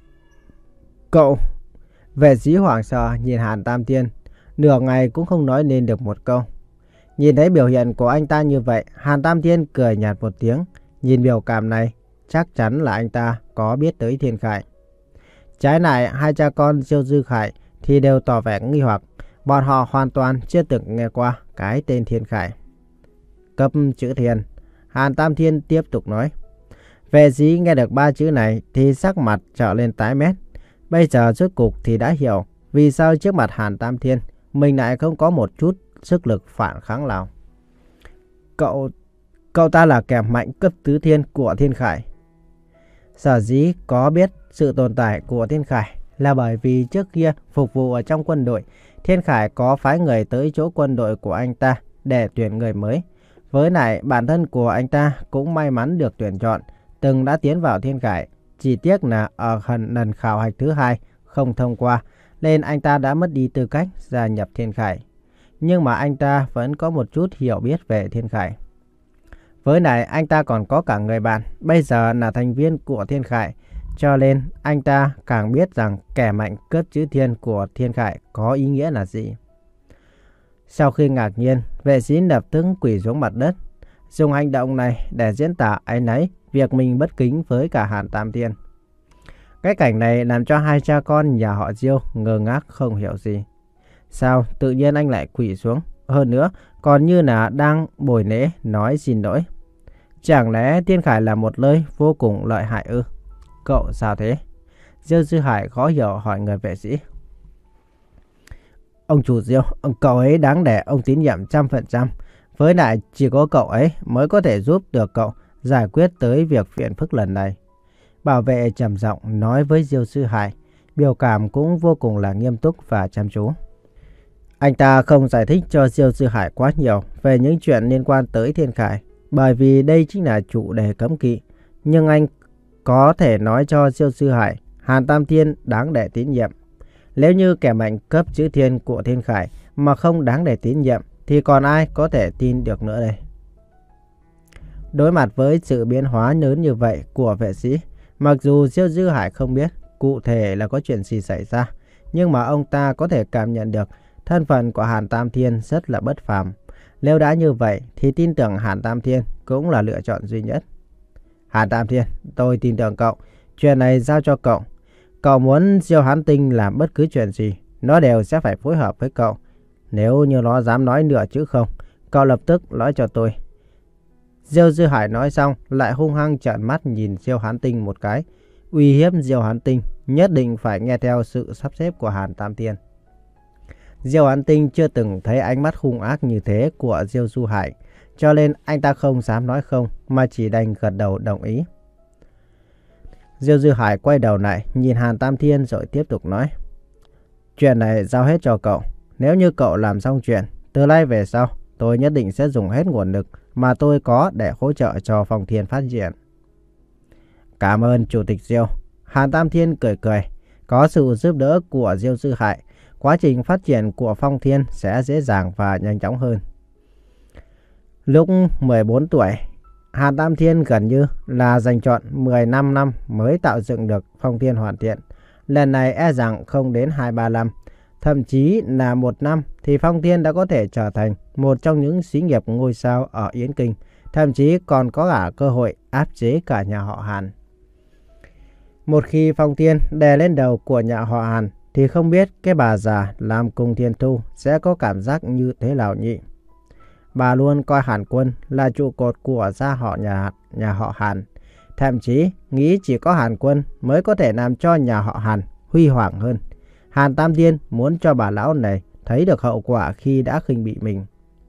Cậu! Vệ sĩ hoảng sợ nhìn Hàn Tam Thiên, nửa ngày cũng không nói nên được một câu. Nhìn thấy biểu hiện của anh ta như vậy, Hàn Tam Thiên cười nhạt một tiếng. Nhìn biểu cảm này, chắc chắn là anh ta có biết tới Thiên Khải. Trái lại, hai cha con Diêu Dư Khải thì đều tỏ vẻ nghi hoặc. Bọn họ hoàn toàn chưa từng nghe qua cái tên Thiên Khải. Cấp chữ Thiên, Hàn Tam Thiên tiếp tục nói. Vệ sĩ nghe được ba chữ này thì sắc mặt trở lên tái mét. Bây giờ rốt cục thì đã hiểu vì sao trước mặt Hàn Tam Thiên mình lại không có một chút sức lực phản kháng nào. Cậu, cậu ta là kẻ mạnh cấp tứ thiên của Thiên Khải. Sở dĩ có biết sự tồn tại của Thiên Khải là bởi vì trước kia phục vụ ở trong quân đội, Thiên Khải có phái người tới chỗ quân đội của anh ta để tuyển người mới. Với lại bản thân của anh ta cũng may mắn được tuyển chọn, từng đã tiến vào Thiên Khải. Chỉ tiếc là ở lần khảo hạch thứ hai không thông qua, nên anh ta đã mất đi tư cách gia nhập Thiên Khải. Nhưng mà anh ta vẫn có một chút hiểu biết về Thiên Khải. Với lại anh ta còn có cả người bạn bây giờ là thành viên của Thiên Khải, cho nên anh ta càng biết rằng kẻ mạnh cấp chữ Thiên của Thiên Khải có ý nghĩa là gì. Sau khi ngạc nhiên, vệ sĩ lập tức quỳ xuống mặt đất, dùng hành động này để diễn tả áy náy việc mình bất kính với cả Hàn Tam Thiên. Cái cảnh này làm cho hai cha con nhà họ Diêu ngơ ngác không hiểu gì. Sao tự nhiên anh lại quỳ xuống? Hơn nữa còn như là đang bồi lễ nói xin lỗi. Chẳng lẽ Thiên Khải là một nơi vô cùng lợi hại ư? Cậu sao thế? Diêu Dư Hải khó hiểu hỏi người vệ sĩ. Ông chủ Diêu, cậu ấy đáng để ông tín nhiệm trăm phần trăm. Với lại chỉ có cậu ấy mới có thể giúp được cậu giải quyết tới việc phiền phức lần này. Bảo vệ trầm giọng nói với Diêu Dư Hải, biểu cảm cũng vô cùng là nghiêm túc và chăm chú. Anh ta không giải thích cho Diêu Dư Hải quá nhiều về những chuyện liên quan tới Thiên Khải, bởi vì đây chính là chủ đề cấm kỵ. Nhưng anh có thể nói cho Diêu Dư Hải, Hàn Tam Thiên đáng để tín nhiệm. Nếu như kẻ mạnh cấp chữ Thiên của Thiên Khải mà không đáng để tín nhiệm, thì còn ai có thể tin được nữa đây? Đối mặt với sự biến hóa lớn như vậy của vệ sĩ, mặc dù Diêu Dư Hải không biết cụ thể là có chuyện gì xảy ra, nhưng mà ông ta có thể cảm nhận được thân phận của Hàn Tam Thiên rất là bất phàm. Nếu đã như vậy thì tin tưởng Hàn Tam Thiên cũng là lựa chọn duy nhất. Hàn Tam Thiên, tôi tin tưởng cậu. Chuyện này giao cho cậu. Cậu muốn Diêu Hán Tinh làm bất cứ chuyện gì, nó đều sẽ phải phối hợp với cậu. Nếu như nó dám nói nửa chữ không, cậu lập tức nói cho tôi. Diêu Dư Hải nói xong lại hung hăng trợn mắt nhìn Diêu Hán Tinh một cái, uy hiếp Diêu Hán Tinh nhất định phải nghe theo sự sắp xếp của Hàn Tam Thiên. Diêu Hán Tinh chưa từng thấy ánh mắt hung ác như thế của Diêu Dư Hải, cho nên anh ta không dám nói không mà chỉ đành gật đầu đồng ý. Diêu Dư Hải quay đầu lại nhìn Hàn Tam Thiên rồi tiếp tục nói. Chuyện này giao hết cho cậu. Nếu như cậu làm xong chuyện, từ nay về sau tôi nhất định sẽ dùng hết nguồn lực mà tôi có để hỗ trợ cho Phong Thiên phát triển. Cảm ơn Chủ tịch Diêu. Hàn Tam Thiên cười cười. Có sự giúp đỡ của Diêu Dư Hải, quá trình phát triển của Phong Thiên sẽ dễ dàng và nhanh chóng hơn. Lúc mười bốn tuổi, Hàn Tam Thiên gần như là dành trọn mười lăm năm mới tạo dựng được Phong Thiên hoàn thiện. Lần này e rằng không đến hai ba năm, thậm chí là một năm thì Phong Thiên đã có thể trở thành một trong những xí nghiệp ngôi sao ở Yến Kinh, thậm chí còn có cả cơ hội áp chế cả nhà họ Hàn. Một khi Phong Thiên đè lên đầu của nhà họ Hàn thì không biết cái bà già làm cùng Thiên Thu sẽ có cảm giác như thế nào nhỉ? bà luôn coi Hàn Quân là trụ cột của gia họ nhà, nhà họ Hàn. Thậm chí nghĩ chỉ có Hàn Quân mới có thể làm cho nhà họ Hàn huy hoàng hơn. Hàn Tam Thiên muốn cho bà lão này thấy được hậu quả khi đã khinh bị mình.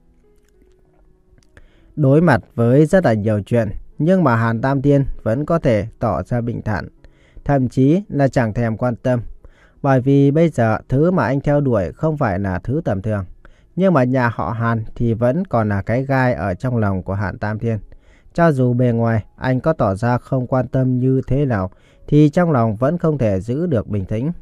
Đối mặt với rất là nhiều chuyện, nhưng mà Hàn Tam Thiên vẫn có thể tỏ ra bình thản, thậm chí là chẳng thèm quan tâm. Bởi vì bây giờ thứ mà anh theo đuổi không phải là thứ tầm thường. Nhưng mà nhà họ Hàn thì vẫn còn là cái gai ở trong lòng của Hàn Tam Thiên. Cho dù bề ngoài anh có tỏ ra không quan tâm như thế nào, thì trong lòng vẫn không thể giữ được bình tĩnh.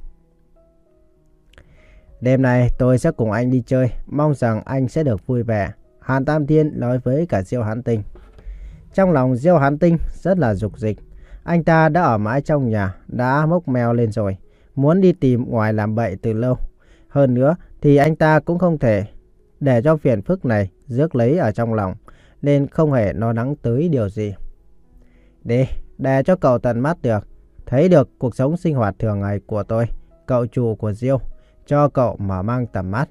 Đêm nay tôi sẽ cùng anh đi chơi, mong rằng anh sẽ được vui vẻ, Hàn Tam Thiên nói với cả Diêu Hán Tinh. Trong lòng Diêu Hán Tinh rất là dục dịch. Anh ta đã ở mãi trong nhà, đã mốc meo lên rồi, muốn đi tìm ngoài làm bậy từ lâu. Hơn nữa thì anh ta cũng không thể để cho phiền phức này rước lấy ở trong lòng, nên không hề lo lắng tới điều gì. Đi, để cho cậu tận mắt được, thấy được cuộc sống sinh hoạt thường ngày của tôi, cậu chủ của Diêu, cho cậu mở mang tầm mắt.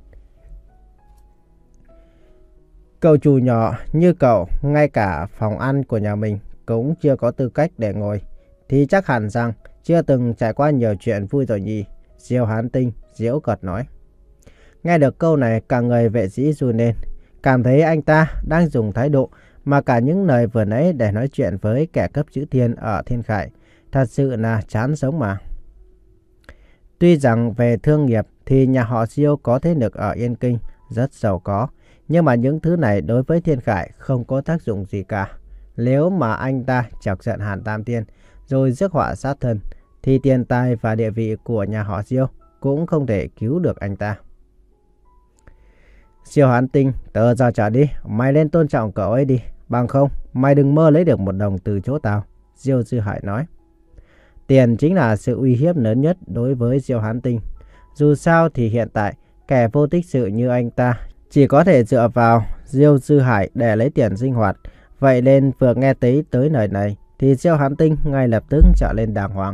Cậu chủ nhỏ như cậu, ngay cả phòng ăn của nhà mình cũng chưa có tư cách để ngồi, thì chắc hẳn rằng chưa từng trải qua nhiều chuyện vui rồi nhỉ? Diêu Hán Tinh giễu cợt nói. Nghe được câu này, cả người vệ sĩ run lên, cảm thấy anh ta đang dùng thái độ mà cả những lời vừa nãy để nói chuyện với kẻ cấp chữ thiên ở Thiên Khải. Thật sự là chán sống mà. Tuy rằng về thương nghiệp thì nhà họ Diêu có thế lực ở Yên Kinh rất giàu có, nhưng mà những thứ này đối với Thiên Khải không có tác dụng gì cả. Nếu mà anh ta chọc giận Hàn Tam Thiên rồi rước họa sát thân, thì tiền tài và địa vị của nhà họ Diêu cũng không thể cứu được anh ta. Diêu Hán Tinh, tớ ra trả đi, mày lên tôn trọng cậu ấy đi, bằng không mày đừng mơ lấy được một đồng từ chỗ tao, Diêu Dư Hải nói. Tiền chính là sự uy hiếp lớn nhất đối với Diêu Hán Tinh. Dù sao thì hiện tại kẻ vô tích sự như anh ta chỉ có thể dựa vào Diêu Dư Hải để lấy tiền sinh hoạt. Vậy nên vừa nghe thấy tới lời này thì Diêu Hán Tinh ngay lập tức trở lên đàng hoàng.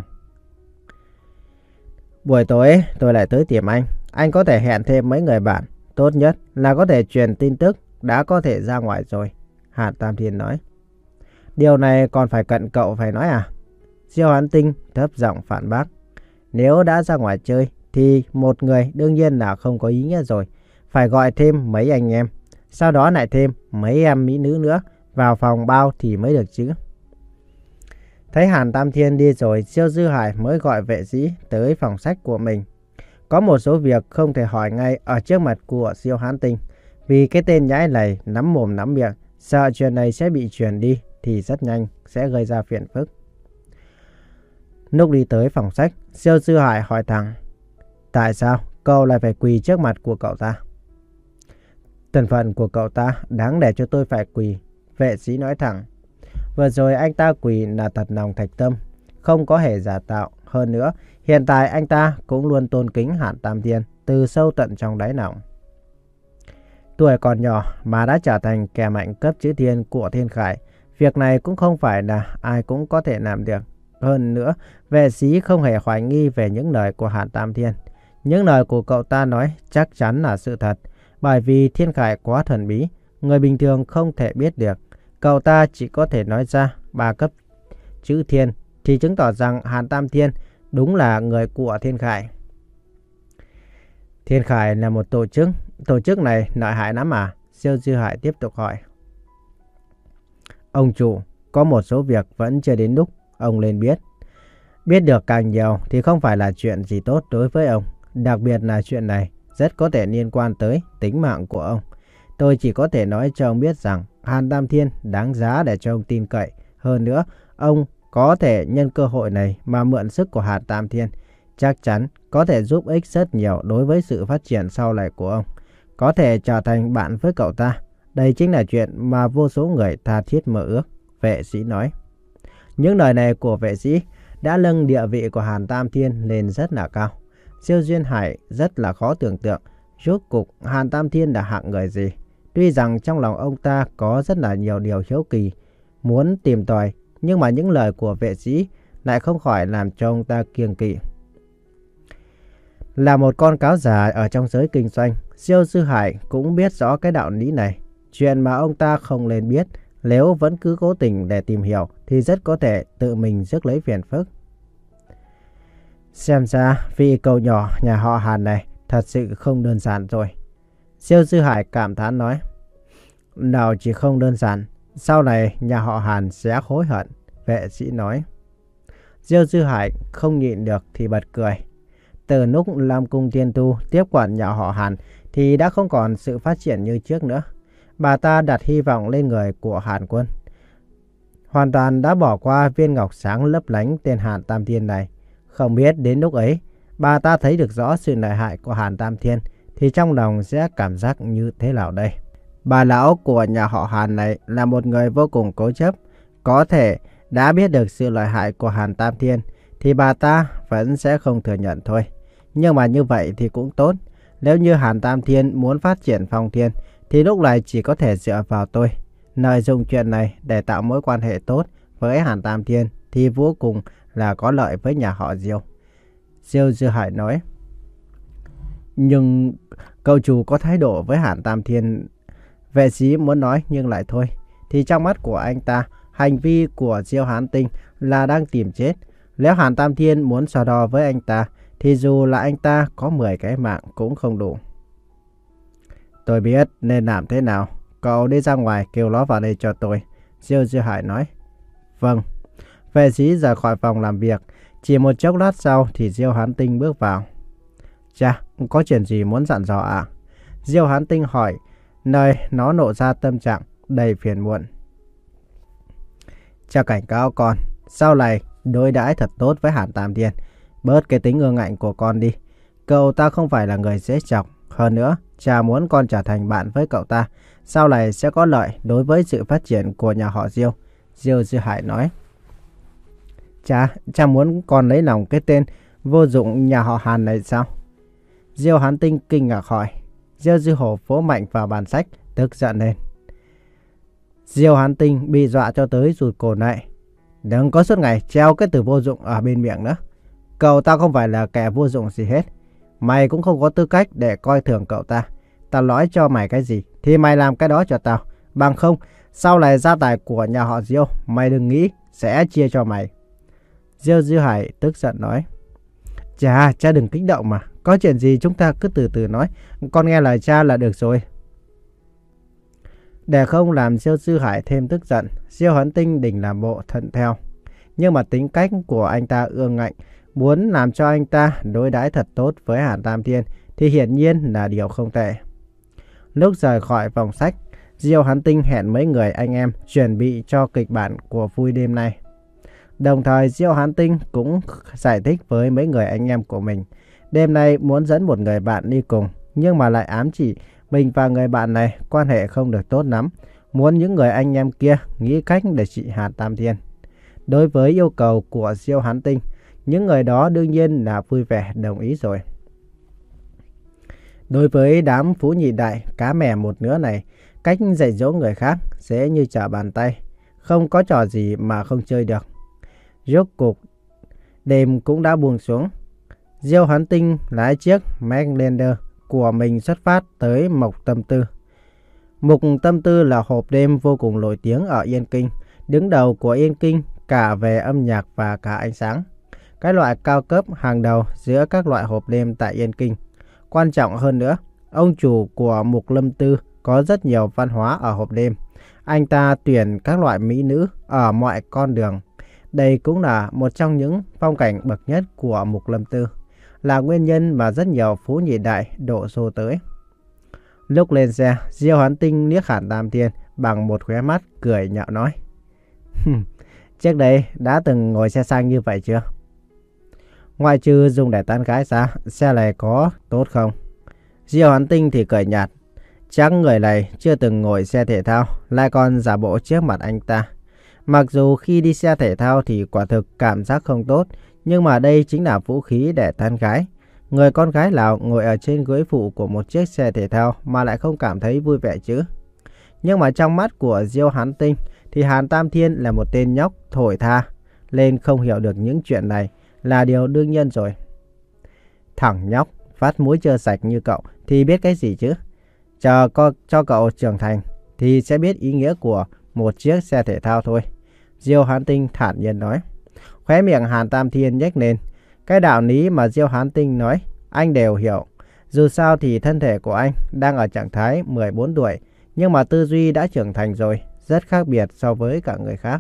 Buổi tối tôi lại tới tìm anh. Anh có thể hẹn thêm mấy người bạn. Tốt nhất là có thể truyền tin tức đã có thể ra ngoài rồi, Hàn Tam Thiên nói. Điều này còn phải cận cậu phải nói à? Diêu Hán Tinh thấp giọng phản bác. Nếu đã ra ngoài chơi thì một người đương nhiên là không có ý nghĩa rồi. Phải gọi thêm mấy anh em, sau đó lại thêm mấy em mỹ nữ nữa vào phòng bao thì mới được chứ. Thấy Hàn Tam Thiên đi rồi, Diêu Dư Hải mới gọi vệ sĩ tới phòng sách của mình. Có một số việc không thể hỏi ngay ở trước mặt của Diêu Hán Tinh, vì cái tên nhãi này nắm mồm nắm miệng, sợ chuyện này sẽ bị truyền đi thì rất nhanh sẽ gây ra phiền phức. Lúc đi tới phòng sách, Diêu Dư Hải hỏi thẳng, tại sao cậu lại phải quỳ trước mặt của cậu ta? Thân phận của cậu ta đáng để cho tôi phải quỳ, vệ sĩ nói thẳng. Vừa rồi anh ta quỳ là thật lòng thành tâm, không có hề giả tạo. Hơn nữa, hiện tại anh ta cũng luôn tôn kính Hàn Tam Thiên từ sâu tận trong đáy lòng. Tuổi còn nhỏ mà đã trở thành kẻ mạnh cấp chữ thiên của Thiên Khải, việc này cũng không phải là ai cũng có thể làm được. Hơn nữa, vệ sĩ không hề hoài nghi về những lời của Hàn Tam Thiên. Những lời của cậu ta nói chắc chắn là sự thật, bởi vì Thiên Khải quá thần bí, người bình thường không thể biết được. Cậu ta chỉ có thể nói ra ba cấp chữ thiên thì chứng tỏ rằng Hàn Tam Thiên đúng là người của Thiên Khải. Thiên Khải là một tổ chức, tổ chức này lợi hại lắm à? Diêu Dư Hải tiếp tục hỏi. Ông chủ, có một số việc vẫn chưa đến lúc ông nên biết. Biết được càng nhiều thì không phải là chuyện gì tốt đối với ông. Đặc biệt là chuyện này rất có thể liên quan tới tính mạng của ông. Tôi chỉ có thể nói cho ông biết rằng Hàn Tam Thiên đáng giá để cho ông tin cậy. Hơn nữa, ông có thể nhân cơ hội này mà mượn sức của Hàn Tam Thiên. Chắc chắn có thể giúp ích rất nhiều đối với sự phát triển sau này của ông. Có thể trở thành bạn với cậu ta. Đây chính là chuyện mà vô số người tha thiết mơ ước, vệ sĩ nói. Những lời này của vệ sĩ đã nâng địa vị của Hàn Tam Thiên lên rất là cao. Diêu Duyên Hải rất là khó tưởng tượng rốt cục Hàn Tam Thiên là hạng người gì. Tuy rằng trong lòng ông ta có rất là nhiều điều hiếu kỳ muốn tìm tòi, nhưng mà những lời của vệ sĩ lại không khỏi làm cho ông ta kiêng kỵ. Là một con cáo già ở trong giới kinh doanh, Diêu Dư Hải cũng biết rõ cái đạo lý này. chuyện mà ông ta không nên biết. Nếu vẫn cứ cố tình để tìm hiểu thì rất có thể tự mình rước lấy phiền phức. Xem ra vị cậu nhỏ nhà họ Hàn này thật sự không đơn giản rồi. Diêu Dư Hải cảm thán nói. Nào chỉ không đơn giản, sau này nhà họ Hàn sẽ hối hận, vệ sĩ nói. Diêu Dư Hải không nhịn được thì bật cười. Từ lúc Lam Cung Tiên Tu tiếp quản nhà họ Hàn thì đã không còn sự phát triển như trước nữa. Bà ta đặt hy vọng lên người của Hàn Quân, hoàn toàn đã bỏ qua viên ngọc sáng lấp lánh tên Hàn Tam Thiên này. Không biết đến lúc ấy bà ta thấy được rõ sự lợi hại của Hàn Tam Thiên thì trong lòng sẽ cảm giác như thế nào đây? Bà lão của nhà họ Hàn này là một người vô cùng cố chấp. Có thể đã biết được sự lợi hại của Hàn Tam Thiên thì bà ta vẫn sẽ không thừa nhận thôi. Nhưng mà như vậy thì cũng tốt. Nếu như Hàn Tam Thiên muốn phát triển Phong Thiên thì lúc này chỉ có thể dựa vào tôi. Lợi dụng chuyện này để tạo mối quan hệ tốt với Hàn Tam Thiên thì vô cùng là có lợi với nhà họ Diêu. Diêu Dư Hải nói. Nhưng cậu chủ có thái độ với Hàn Tam Thiên, vệ sĩ muốn nói nhưng lại thôi. Thì trong mắt của anh ta, hành vi của Diêu Hán Tinh là đang tìm chết. Nếu Hàn Tam Thiên muốn so đo với anh ta thì dù là anh ta có mười cái mạng cũng không đủ. Tôi biết nên làm thế nào. Cậu đi ra ngoài kêu nó vào đây cho tôi. Diêu Dư Hải nói. Vâng. Vệ sĩ rời khỏi phòng làm việc. Chỉ một chốc lát sau thì Diêu Hán Tinh bước vào. Chà, có chuyện gì muốn dặn dò ạ? À? Diêu Hán Tinh hỏi, nơi nó nộ ra tâm trạng đầy phiền muộn. Cha cảnh cáo con, sau này đối đãi thật tốt với Hàn Tam Thiên. Bớt cái tính ương ngạnh của con đi. Cậu ta không phải là người dễ chọc. Hơn nữa, cha muốn con trở thành bạn với cậu ta. Sau này sẽ có lợi đối với sự phát triển của nhà họ Diêu. Diêu Dư Hải nói. Cha, cha muốn con lấy lòng cái tên vô dụng nhà họ Hàn này sao? Diêu Hán Tinh kinh ngạc hỏi. Diêu Dư Hổ vỗ mạnh vào bàn sách, tức giận lên. Diêu Hán Tinh bị dọa cho tới rụt cổ lại. Đừng có suốt ngày treo cái từ vô dụng ở bên miệng nữa. Cậu ta không phải là kẻ vô dụng gì hết. Mày cũng không có tư cách để coi thường cậu ta. Tao nói cho mày cái gì thì mày làm cái đó cho tao. Bằng không, sau này gia tài của nhà họ Diêu mày đừng nghĩ sẽ chia cho mày. Diêu Dư Hải tức giận nói. Cha, cha đừng kích động mà. Có chuyện gì chúng ta cứ từ từ nói. Con nghe lời cha là được rồi. Để không làm Diêu Dư Hải thêm tức giận, Diêu Hán Tinh định làm bộ thuận theo. Nhưng mà tính cách của anh ta ương ngạnh, muốn làm cho anh ta đối đãi thật tốt với Hàn Tam Thiên thì hiển nhiên là điều không tệ. Lúc rời khỏi phòng sách, Diêu Hán Tinh hẹn mấy người anh em chuẩn bị cho kịch bản của vui đêm nay. Đồng thời Diêu Hán Tinh cũng giải thích với mấy người anh em của mình. Đêm nay muốn dẫn một người bạn đi cùng, nhưng mà lại ám chỉ mình và người bạn này quan hệ không được tốt lắm. Muốn những người anh em kia nghĩ cách để trị Hàn Tam Thiên. Đối với yêu cầu của Diêu Hán Tinh, những người đó đương nhiên là vui vẻ đồng ý rồi. Đối với đám phú nhị đại cá mè một nứa này, cách dạy dỗ người khác dễ như trở bàn tay. Không có trò gì mà không chơi được. Rốt cuộc đêm cũng đã buông xuống. Diêu Hán Tinh lái chiếc Maglander của mình xuất phát tới Mộc Tâm Tư. Mộc Tâm Tư là hộp đêm vô cùng nổi tiếng ở Yên Kinh, đứng đầu của Yên Kinh cả về âm nhạc và cả ánh sáng. Cái loại cao cấp hàng đầu giữa các loại hộp đêm tại Yên Kinh. Quan trọng hơn nữa, ông chủ của Mộc Lâm Tư có rất nhiều văn hóa ở hộp đêm. Anh ta tuyển các loại mỹ nữ ở mọi con đường. Đây cũng là một trong những phong cảnh bậc nhất của Mộc Lâm Tư, là nguyên nhân mà rất nhiều phú nhị đại đổ xô tới. Lúc lên xe, Diêu Hán Tinh liếc Hàn Tam Thiên bằng một khóe mắt cười nhạo nói. Trước đây đã từng ngồi xe sang như vậy chưa? Ngoại trừ dùng để tán gái ra, xe này có tốt không? Diêu Hán Tinh thì cười nhạt. Chắc người này chưa từng ngồi xe thể thao, lại còn giả bộ trước mặt anh ta. Mặc dù khi đi xe thể thao thì quả thực cảm giác không tốt, nhưng mà đây chính là vũ khí để tán gái. Người con gái nào ngồi ở trên ghế phụ của một chiếc xe thể thao mà lại không cảm thấy vui vẻ chứ? Nhưng mà trong mắt của Diêu Hán Tinh thì Hàn Tam Thiên là một tên nhóc thổi tha, nên không hiểu được những chuyện này là điều đương nhiên rồi. Thằng nhóc phát mũi chưa sạch như cậu thì biết cái gì chứ? Chờ co cho cậu trưởng thành, thì sẽ biết ý nghĩa của một chiếc xe thể thao thôi. Diêu Hán Tinh thản nhiên nói. Khóe miệng Hàn Tam Thiên nhếch lên. Cái đạo lý mà Diêu Hán Tinh nói, anh đều hiểu. Dù sao thì thân thể của anh đang ở trạng thái mười bốn tuổi, nhưng mà tư duy đã trưởng thành rồi, rất khác biệt so với cả người khác.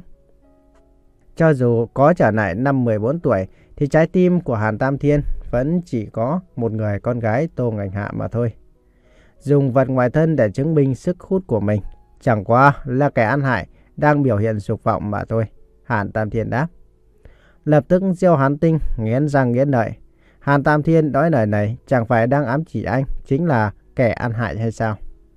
Cho dù có trở lại năm mười bốn tuổi, thì trái tim của Hàn Tam Thiên vẫn chỉ có một người con gái Tô Ngành Hạ mà thôi. Dùng vật ngoài thân để chứng minh sức hút của mình, chẳng qua là kẻ ăn hại đang biểu hiện dục vọng mà thôi, Hàn Tam Thiên đáp. Lập tức Diêu Hán Tinh nghiến răng nghiến lợi. Hàn Tam Thiên nói lời này chẳng phải đang ám chỉ anh chính là kẻ ăn hại hay sao?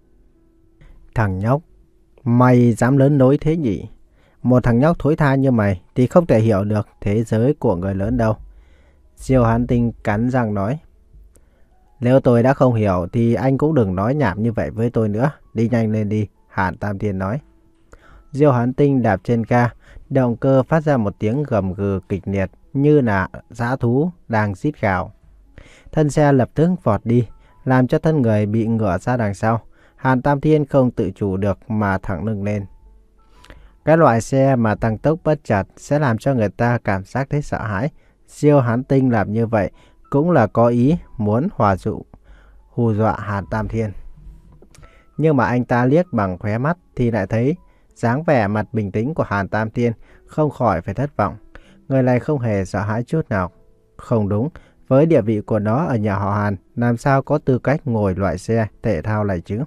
Thằng nhóc, mày dám lớn lối thế nhỉ? Một thằng nhóc thối tha như mày thì không thể hiểu được thế giới của người lớn đâu. Diêu Hán Tinh cắn răng nói. Nếu tôi đã không hiểu thì anh cũng đừng nói nhảm như vậy với tôi nữa. Đi nhanh lên đi, Hàn Tam Thiên nói. Diêu Hán Tinh đạp trên ga, động cơ phát ra một tiếng gầm gừ kịch liệt như là dã thú đang rít gào. Thân xe lập tức vọt đi, làm cho thân người bị ngửa ra đằng sau. Hàn Tam Thiên không tự chủ được mà thẳng lưng lên. Cái loại xe mà tăng tốc bất chợt sẽ làm cho người ta cảm giác thấy sợ hãi. Diêu Hán Tinh làm như vậy cũng là có ý muốn hòa dụ, hù dọa Hàn Tam Thiên. Nhưng mà anh ta liếc bằng khóe mắt thì lại thấy dáng vẻ mặt bình tĩnh của Hàn Tam Thiên, không khỏi phải thất vọng. Người này không hề sợ hãi chút nào. Không đúng, với địa vị của nó ở nhà họ Hàn, làm sao có tư cách ngồi loại xe thể thao này chứ?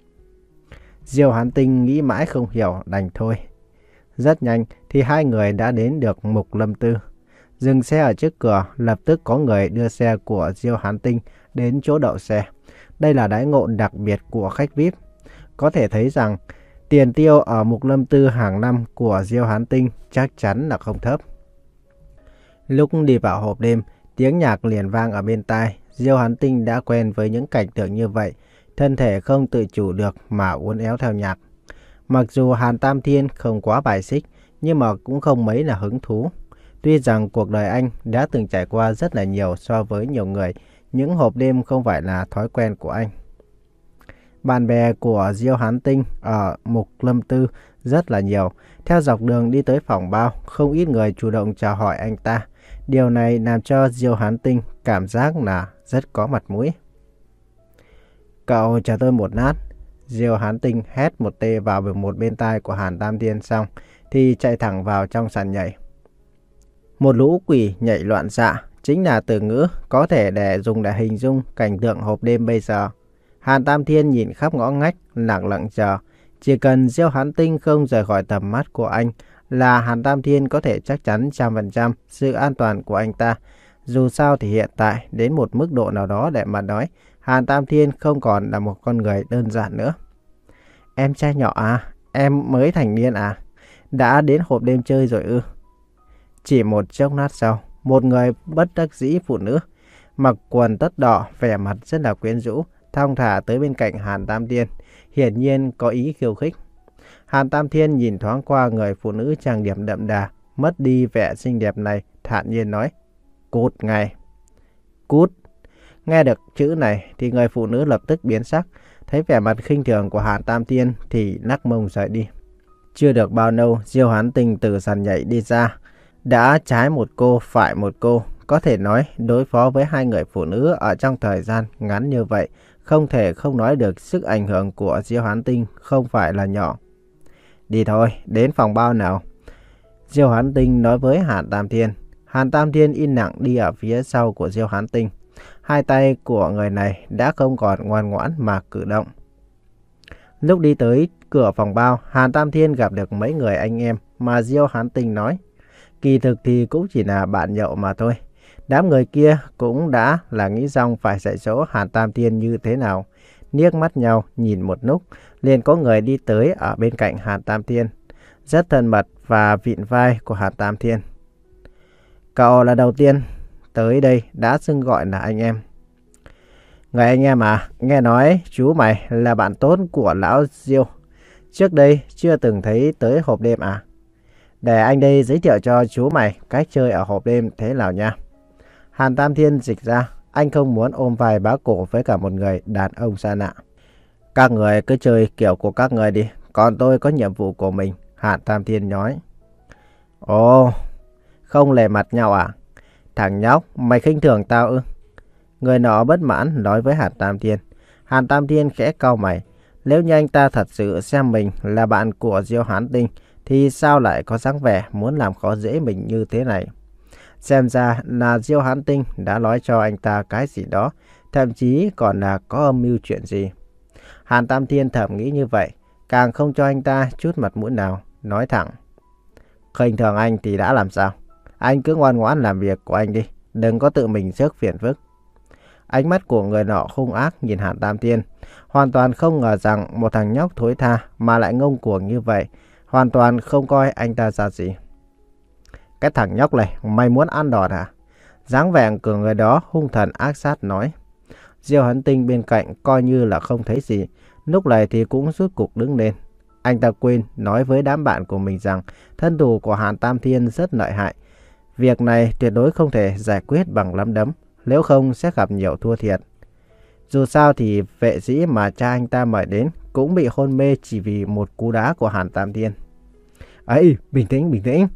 Diêu Hán Tinh nghĩ mãi không hiểu, đành thôi. Rất nhanh thì hai người đã đến được Mục Lâm Tư. Dừng xe ở trước cửa, lập tức có người đưa xe của Diêu Hán Tinh đến chỗ đậu xe. Đây là đãi ngộ đặc biệt của khách vi ai pi. Có thể thấy rằng tiền tiêu ở Mục Lâm Tư hàng năm của Diêu Hán Tinh chắc chắn là không thấp. Lúc đi vào hộp đêm, tiếng nhạc liền vang ở bên tai. Diêu Hán Tinh đã quen với những cảnh tượng như vậy, thân thể không tự chủ được mà uốn éo theo nhạc. Mặc dù Hàn Tam Thiên không quá bài xích, nhưng mà cũng không mấy là hứng thú. Tuy rằng cuộc đời anh đã từng trải qua rất là nhiều so với nhiều người, những hộp đêm không phải là thói quen của anh. Bạn bè của Diêu Hán Tinh ở Mục Lâm Tư rất là nhiều. Theo dọc đường đi tới phòng bao, không ít người chủ động chào hỏi anh ta. Điều này làm cho Diêu Hán Tinh cảm giác là rất có mặt mũi. Cậu chờ tôi một lát. Diêu Hán Tinh hét một tê vào một bên tai của Hàn Tam Thiên xong thì chạy thẳng vào trong sàn nhảy. Một lũ quỷ nhảy loạn xạ chính là từ ngữ có thể để dùng để hình dung cảnh tượng hộp đêm bây giờ. Hàn Tam Thiên nhìn khắp ngõ ngách, lặng lặng chờ. Chỉ cần Diêu Hán Tinh không rời khỏi tầm mắt của anh là Hàn Tam Thiên có thể chắc chắn trăm phần trăm sự an toàn của anh ta. Dù sao thì hiện tại đến một mức độ nào đó để mà nói, Hàn Tam Thiên không còn là một con người đơn giản nữa. Em trai nhỏ à? Em mới thành niên à? Đã đến hộp đêm chơi rồi ư? Chỉ một chốc lát sau, một người bất đắc dĩ phụ nữ, mặc quần tất đỏ, vẻ mặt rất là quyến rũ, thong thả tới bên cạnh Hàn Tam Thiên, hiển nhiên có ý khiêu khích. Hàn Tam Thiên nhìn thoáng qua người phụ nữ trang điểm đậm đà, mất đi vẻ xinh đẹp này, thản nhiên nói, cút ngay. Cút. Nghe được chữ này thì người phụ nữ lập tức biến sắc, thấy vẻ mặt khinh thường của Hàn Tam Thiên thì lắc mông rời đi. Chưa được bao lâu, Diêu Hán Tinh từ sàn nhảy đi ra, đã trái một cô phải một cô. Có thể nói đối phó với hai người phụ nữ ở trong thời gian ngắn như vậy, không thể không nói được sức ảnh hưởng của Diêu Hán Tinh không phải là nhỏ. Đi thôi, đến phòng bao nào. Diêu Hán Tinh nói với Hàn Tam Thiên. Hàn Tam Thiên im lặng đi ở phía sau của Diêu Hán Tinh. Hai tay của người này đã không còn ngoan ngoãn mà cử động. Lúc đi tới cửa phòng bao, Hàn Tam Thiên gặp được mấy người anh em mà Diêu Hán Tinh nói. Kỳ thực thì cũng chỉ là bạn nhậu mà thôi. Đám người kia cũng đã là nghĩ xong phải dạy dỗ Hàn Tam Thiên như thế nào. Liếc mắt nhau nhìn một lúc, liền có người đi tới ở bên cạnh Hàn Tam Thiên, rất thân mật và vịn vai của Hàn Tam Thiên. Cậu là đầu tiên tới đây đã xưng gọi là anh em. Người anh em à, nghe nói chú mày là bạn tốt của lão Diêu. Trước đây chưa từng thấy tới hộp đêm à? Để anh đây giới thiệu cho chú mày cách chơi ở hộp đêm thế nào nha. Hàn Tam Thiên dịch ra, anh không muốn ôm vai bá cổ với cả một người đàn ông xa lạ. Các người cứ chơi kiểu của các người đi, Còn tôi có nhiệm vụ của mình, Hàn Tam Thiên nói. Ồ, không lề mặt nhau à? Thằng nhóc, mày khinh thường tao ư? Người nọ bất mãn nói với Hàn Tam Thiên. Hàn Tam Thiên khẽ cau mày. Nếu như anh ta thật sự xem mình là bạn của Diêu Hán Tinh, thì sao lại có dáng vẻ muốn làm khó dễ mình như thế này? Xem ra là Diêu Hán Tinh đã nói cho anh ta cái gì đó, thậm chí còn là có âm mưu chuyện gì. Hàn Tam Thiên thầm nghĩ như vậy, càng không cho anh ta chút mặt mũi nào, nói thẳng. Khinh thường anh thì đã làm sao? Anh cứ ngoan ngoãn làm việc của anh đi, đừng có tự mình rước phiền phức. Ánh mắt của người nọ hung ác nhìn Hàn Tam Thiên, hoàn toàn không ngờ rằng một thằng nhóc thối tha mà lại ngông cuồng như vậy, hoàn toàn không coi anh ta ra gì. Cái thằng nhóc này, mày muốn ăn đòn hả? Dáng vẻ của người đó hung thần ác sát nói. Diêu Hán Tinh bên cạnh coi như là không thấy gì, lúc này thì cũng rút cục đứng lên. Anh ta quên nói với đám bạn của mình rằng thân thủ của Hàn Tam Thiên rất lợi hại. Việc này tuyệt đối không thể giải quyết bằng nắm đấm, nếu không sẽ gặp nhiều thua thiệt. Dù sao thì vệ sĩ mà cha anh ta mời đến cũng bị hôn mê chỉ vì một cú đá của Hàn Tam Thiên. Ấy, bình tĩnh, bình tĩnh.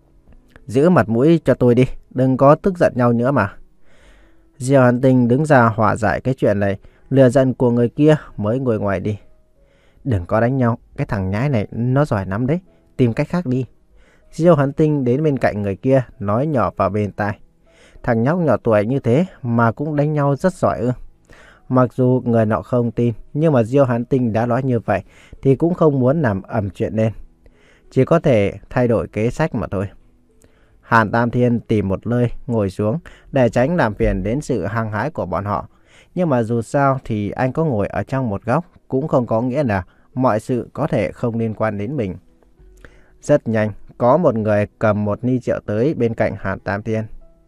Giữ mặt mũi cho tôi đi, đừng có tức giận nhau nữa mà. Diêu Hán Tinh đứng ra hòa giải cái chuyện này, lừa giận của người kia mới ngồi ngoài đi. Đừng có đánh nhau, cái thằng nhái này nó giỏi lắm đấy, tìm cách khác đi. Diêu Hán Tinh đến bên cạnh người kia, nói nhỏ vào bên tai. Thằng nhóc nhỏ tuổi như thế mà cũng đánh nhau rất giỏi ư? Mặc dù người nọ không tin, nhưng mà Diêu Hán Tinh đã nói như vậy thì cũng không muốn làm ầm chuyện lên. Chỉ có thể thay đổi kế sách mà thôi. Hàn Tam Thiên tìm một nơi ngồi xuống để tránh làm phiền đến sự hăng hái của bọn họ. Nhưng mà dù sao thì anh có ngồi ở trong một góc cũng không có nghĩa là mọi sự có thể không liên quan đến mình. Rất nhanh, có một người cầm một ly rượu tới bên cạnh Hàn Tam Thiên.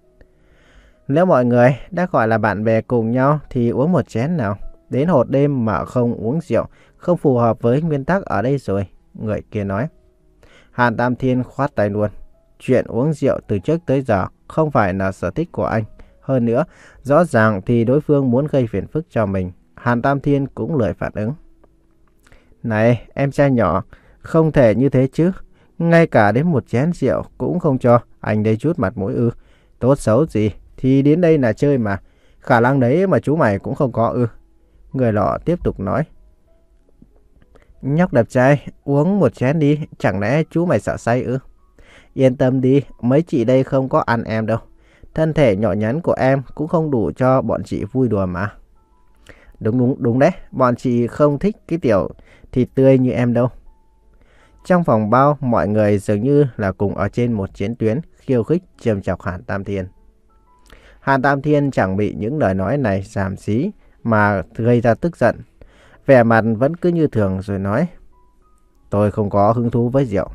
Nếu mọi người đã gọi là bạn bè cùng nhau thì uống một chén nào. Đến hột đêm mà không uống rượu, không phù hợp với nguyên tắc ở đây rồi, người kia nói. Hàn Tam Thiên khoát tay luôn. Chuyện uống rượu từ trước tới giờ không phải là sở thích của anh. Hơn nữa, rõ ràng thì đối phương muốn gây phiền phức cho mình. Hàn Tam Thiên cũng lười phản ứng. Này, em trai nhỏ, không thể như thế chứ. Ngay cả đến một chén rượu cũng không cho anh đây chút mặt mũi ư? Tốt xấu gì thì đến đây là chơi mà. Khả năng đấy mà chú mày cũng không có ư? Người lọ tiếp tục nói. Nhóc đẹp trai, uống một chén đi, chẳng lẽ chú mày sợ say ư? Yên tâm đi, mấy chị đây không có ăn em đâu. Thân thể nhỏ nhắn của em cũng không đủ cho bọn chị vui đùa mà. Đúng đúng đúng đấy, bọn chị không thích cái tiểu thịt tươi như em đâu. Trong phòng bao, mọi người dường như là cùng ở trên một chiến tuyến khiêu khích chiêm chọc Hàn Tam Thiên. Hàn Tam Thiên chẳng bị những lời nói này xàm xí mà gây ra tức giận. Vẻ mặt vẫn cứ như thường rồi nói. Tôi không có hứng thú với rượu.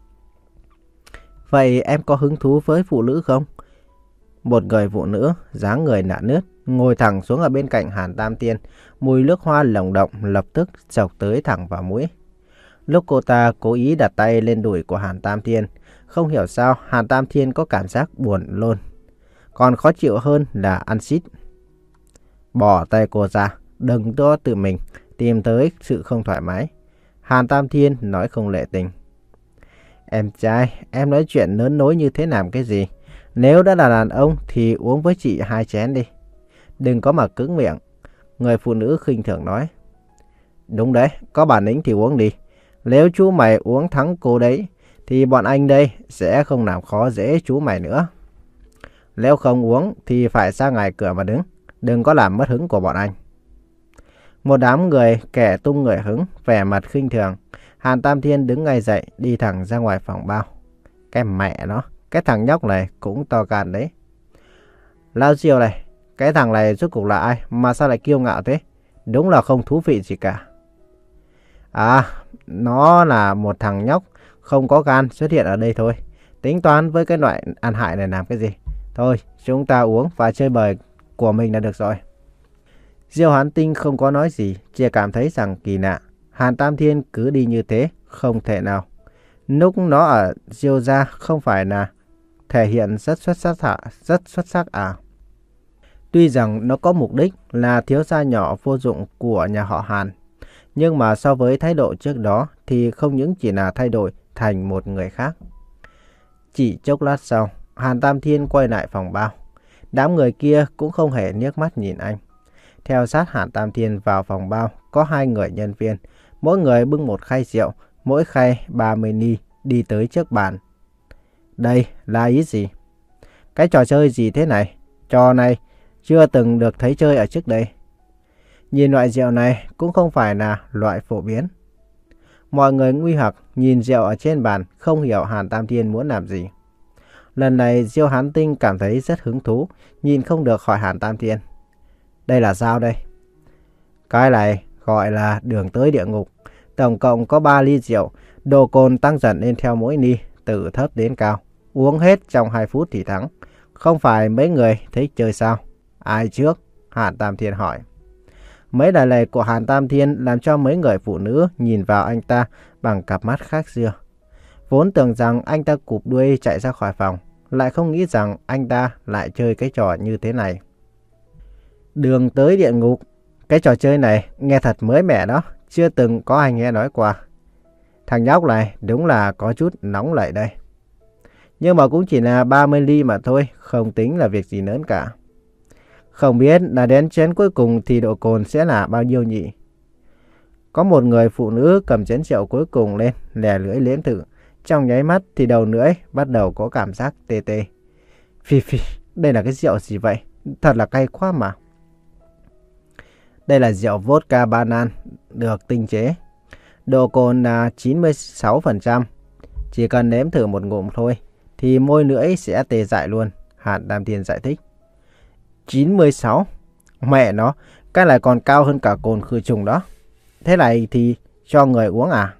Vậy em có hứng thú với phụ nữ không? Một người phụ nữ, dáng người nạ nướt, ngồi thẳng xuống ở bên cạnh Hàn Tam Thiên. Mùi nước hoa lồng động lập tức chọc tới thẳng vào mũi. Lúc cô ta cố ý đặt tay lên đùi của Hàn Tam Thiên, không hiểu sao Hàn Tam Thiên có cảm giác buồn lôn. Còn khó chịu hơn là ăn xít. Bỏ tay cô ra, đừng có tự mình tìm tới sự không thoải mái. Hàn Tam Thiên nói không lệ tình. Em trai, em nói chuyện lớn nối như thế làm cái gì? Nếu đã là đàn ông thì uống với chị hai chén đi. Đừng có mà cứng miệng. Người phụ nữ khinh thường nói. Đúng đấy, có bản lĩnh thì uống đi. Nếu chú mày uống thắng cô đấy, thì bọn anh đây sẽ không làm khó dễ chú mày nữa. Nếu không uống thì phải ra ngoài cửa mà đứng. Đừng có làm mất hứng của bọn anh. Một đám người kẻ tung người hứng, vẻ mặt khinh thường. Hàn Tam Thiên đứng ngay dậy, đi thẳng ra ngoài phòng bao. Cái mẹ nó, cái thằng nhóc này cũng to gan đấy. Lao Diêu này, cái thằng này rốt cuộc là ai mà sao lại kiêu ngạo thế? Đúng là không thú vị gì cả. À, nó là một thằng nhóc không có gan xuất hiện ở đây thôi. Tính toán với cái loại ăn hại này làm cái gì? Thôi, chúng ta uống và chơi bời của mình là được rồi. Diêu Hán Tinh không có nói gì, chỉ cảm thấy rằng kỳ lạ. Hàn Tam Thiên cứ đi như thế, không thể nào. Lúc nó ở Diêu gia không phải là thể hiện rất xuất sắc hả? Rất xuất sắc à? Tuy rằng nó có mục đích là thiếu gia nhỏ vô dụng của nhà họ Hàn, Nhưng mà so với thái độ trước đó thì không những chỉ là thay đổi thành một người khác. Chỉ chốc lát sau, Hàn Tam Thiên quay lại phòng bao. Đám người kia cũng không hề liếc mắt nhìn anh. Theo sát Hàn Tam Thiên vào phòng bao có hai người nhân viên, mỗi người bưng một khay rượu, mỗi khay ba mươi ly, đi tới trước bàn. Đây là ý gì? Cái trò chơi gì thế này? Trò này chưa từng được thấy chơi ở trước đây. Nhìn loại rượu này cũng không phải là loại phổ biến. Mọi người nguy hoặc nhìn rượu ở trên bàn, không hiểu Hàn Tam Thiên muốn làm gì. Lần này Diêu Hán Tinh cảm thấy rất hứng thú, nhìn không được hỏi Hàn Tam Thiên. Đây là sao đây? Cái này gọi là đường tới địa ngục. Tổng cộng có ba ly rượu, độ cồn tăng dần lên theo mỗi ly, từ thấp đến cao. Uống hết trong hai phút thì thắng. Không phải mấy người thích chơi sao? Ai trước? Hàn Tam Thiên hỏi. Mấy lời này của Hàn Tam Thiên làm cho mấy người phụ nữ nhìn vào anh ta bằng cặp mắt khác xưa. Vốn tưởng rằng anh ta cụp đuôi chạy ra khỏi phòng, lại không nghĩ rằng anh ta lại chơi cái trò như thế này. Đường tới địa ngục. Cái trò chơi này nghe thật mới mẻ đó, chưa từng có ai nghe nói qua. Thằng nhóc này đúng là có chút nóng lại đây. Nhưng mà cũng chỉ là ba mươi ly mà thôi, không tính là việc gì lớn cả. Không biết là đến chén cuối cùng thì độ cồn sẽ là bao nhiêu nhỉ? Có một người phụ nữ cầm chén rượu cuối cùng lên, lè lưỡi nếm thử. Trong nháy mắt thì đầu lưỡi bắt đầu có cảm giác tê tê. Phi phi, đây là cái rượu gì vậy? Thật là cay quá mà. Đây là rượu vodka ba nan được tinh chế. Độ cồn là chín mươi sáu phần trăm. Chỉ cần nếm thử một ngụm thôi thì môi lưỡi sẽ tê dại luôn, Hàn Tam Thiên giải thích. chín mươi sáu? Mẹ nó, cái này còn cao hơn cả cồn khử trùng đó. Thế này thì cho người uống à?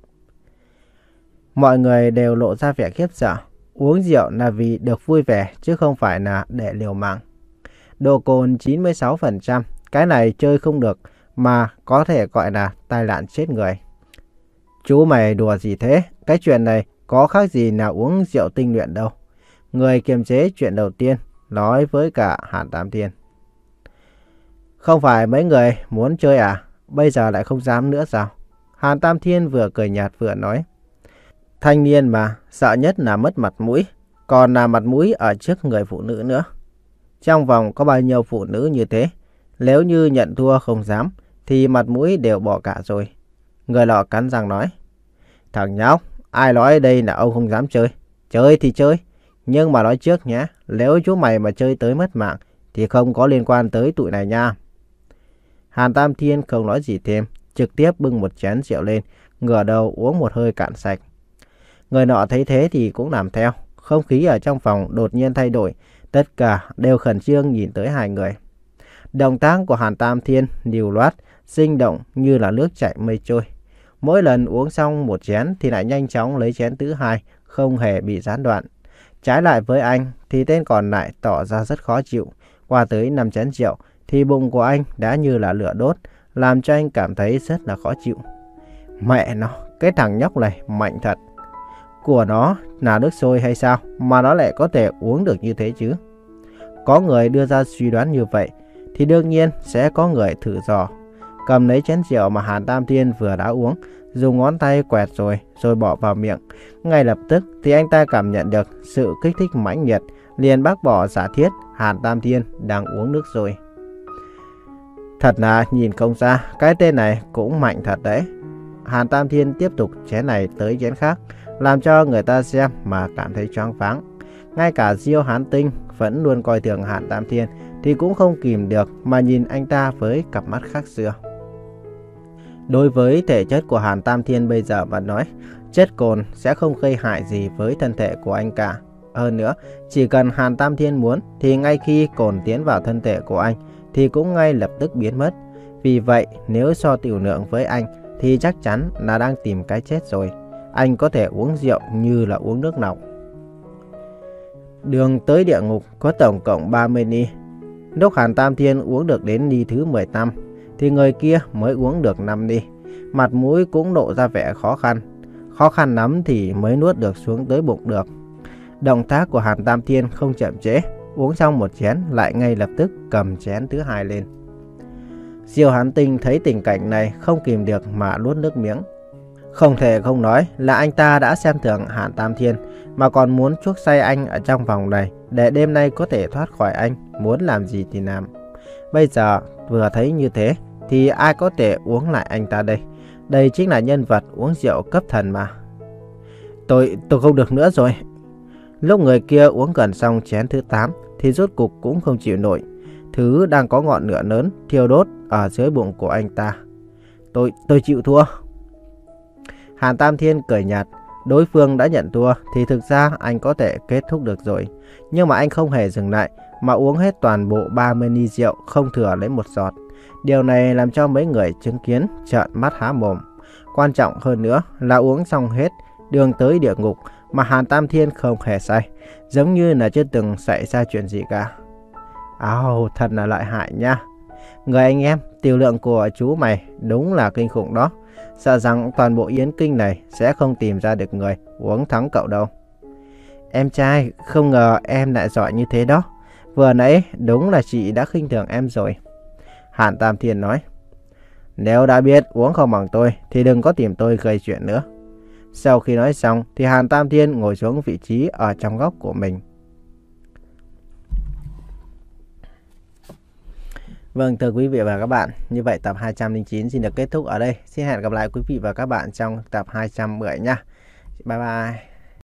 Mọi người đều lộ ra vẻ khiếp sợ. Uống rượu là vì được vui vẻ chứ không phải là để liều mạng. Độ cồn chín mươi sáu phần trăm, cái này chơi không được mà có thể gọi là tai nạn chết người. Chú mày đùa gì thế? Cái chuyện này có khác gì là uống rượu tinh luyện đâu. Người kiềm chế chuyện đầu tiên nói với cả Hàn Tam Thiên. Không phải mấy người muốn chơi à? Bây giờ lại không dám nữa sao? Hàn Tam Thiên vừa cười nhạt vừa nói. Thanh niên mà, sợ nhất là mất mặt mũi. Còn là mặt mũi ở trước người phụ nữ nữa. Trong vòng có bao nhiêu phụ nữ như thế? Nếu như nhận thua không dám thì mặt mũi đều bỏ cả rồi. Người lọ cắn răng nói. Thằng nhóc, ai nói đây là ông không dám chơi? Chơi thì chơi. Nhưng mà nói trước nhé, nếu chú mày mà chơi tới mất mạng thì không có liên quan tới tụi này nha. Hàn Tam Thiên không nói gì thêm, trực tiếp bưng một chén rượu lên, ngửa đầu uống một hơi cạn sạch. Người nọ thấy thế thì cũng làm theo. Không khí ở trong phòng đột nhiên thay đổi, tất cả đều khẩn trương nhìn tới hai người. Động tác của Hàn Tam Thiên lưu loát, sinh động như là nước chảy mây trôi. Mỗi lần uống xong một chén thì lại nhanh chóng lấy chén thứ hai, không hề bị gián đoạn. Trái lại với anh thì tên còn lại tỏ ra rất khó chịu. Qua tới năm chén rượu thì bụng của anh đã như là lửa đốt, làm cho anh cảm thấy rất là khó chịu. Mẹ nó, cái thằng nhóc này mạnh thật. Của nó là nước sôi hay sao mà nó lại có thể uống được như thế chứ? Có người đưa ra suy đoán như vậy thì đương nhiên sẽ có người thử dò. Cầm lấy chén rượu mà Hàn Tam Thiên vừa đã uống, dùng ngón tay quẹt rồi, rồi bỏ vào miệng. Ngay lập tức thì anh ta cảm nhận được sự kích thích mãnh liệt, liền bác bỏ giả thiết Hàn Tam Thiên đang uống nước sôi. Thật là nhìn không ra, cái tên này cũng mạnh thật đấy. Hàn Tam Thiên tiếp tục chén này tới chén khác, làm cho người ta xem mà cảm thấy choáng váng. Ngay cả Diêu Hán Tinh vẫn luôn coi thường Hàn Tam Thiên thì cũng không kìm được mà nhìn anh ta với cặp mắt khác xưa. Đối với thể chất của Hàn Tam Thiên bây giờ mà nói, chất cồn sẽ không gây hại gì với thân thể của anh cả. Hơn nữa, chỉ cần Hàn Tam Thiên muốn thì ngay khi cồn tiến vào thân thể của anh thì cũng ngay lập tức biến mất. Vì vậy, nếu so tiểu lượng với anh thì chắc chắn là đang tìm cái chết rồi. Anh có thể uống rượu như là uống nước lọc. Đường tới địa ngục có tổng cộng ba mươi ly. Lúc Hàn Tam Thiên uống được đến ly thứ mười lăm thì người kia mới uống được năm ly. Mặt mũi cũng lộ ra vẻ khó khăn. Khó khăn lắm thì mới nuốt được xuống tới bụng được. Động tác của Hàn Tam Thiên không chậm trễ. Uống xong một chén lại ngay lập tức cầm chén thứ hai lên. Diêu Hán Tinh thấy tình cảnh này không kìm được mà nuốt nước miếng. Không thể không nói là anh ta đã xem thường Hàn Tam Thiên, mà còn muốn chuốc say anh ở trong vòng này để đêm nay có thể thoát khỏi anh, muốn làm gì thì làm. Bây giờ vừa thấy như thế thì ai có thể uống lại anh ta đây? Đây chính là nhân vật uống rượu cấp thần mà. Tôi, tôi không được nữa rồi. Lúc người kia uống gần xong chén thứ tám thì rốt cục cũng không chịu nổi. Thứ đang có ngọn lửa lớn thiêu đốt ở dưới bụng của anh ta. Tôi, tôi chịu thua. Hàn Tam Thiên cười nhạt. Đối phương đã nhận thua thì thực ra anh có thể kết thúc được rồi. Nhưng mà anh không hề dừng lại mà uống hết toàn bộ ba mươi ly rượu, không thừa lấy một giọt. Điều này làm cho mấy người chứng kiến trợn mắt há mồm. Quan trọng hơn nữa là uống xong hết đường tới địa ngục mà Hàn Tam Thiên không hề say, giống như là chưa từng xảy ra chuyện gì cả. Ào, thật là lợi hại nha. Người anh em, tiểu lượng của chú mày đúng là kinh khủng đó. Sợ rằng toàn bộ Yến Kinh này sẽ không tìm ra được người uống thắng cậu đâu. Em trai, không ngờ em lại giỏi như thế đó. Vừa nãy đúng là chị đã khinh thường em rồi. Hàn Tam Thiên nói. Nếu đã biết uống không bằng tôi thì đừng có tìm tôi gây chuyện nữa. Sau khi nói xong thì Hàn Tam Thiên ngồi xuống vị trí ở trong góc của mình. Vâng, thưa quý vị và các bạn, như vậy tập hai trăm lẻ chín xin được kết thúc ở đây. Xin hẹn gặp lại quý vị và các bạn trong tập hai trăm mười nha. Bye bye.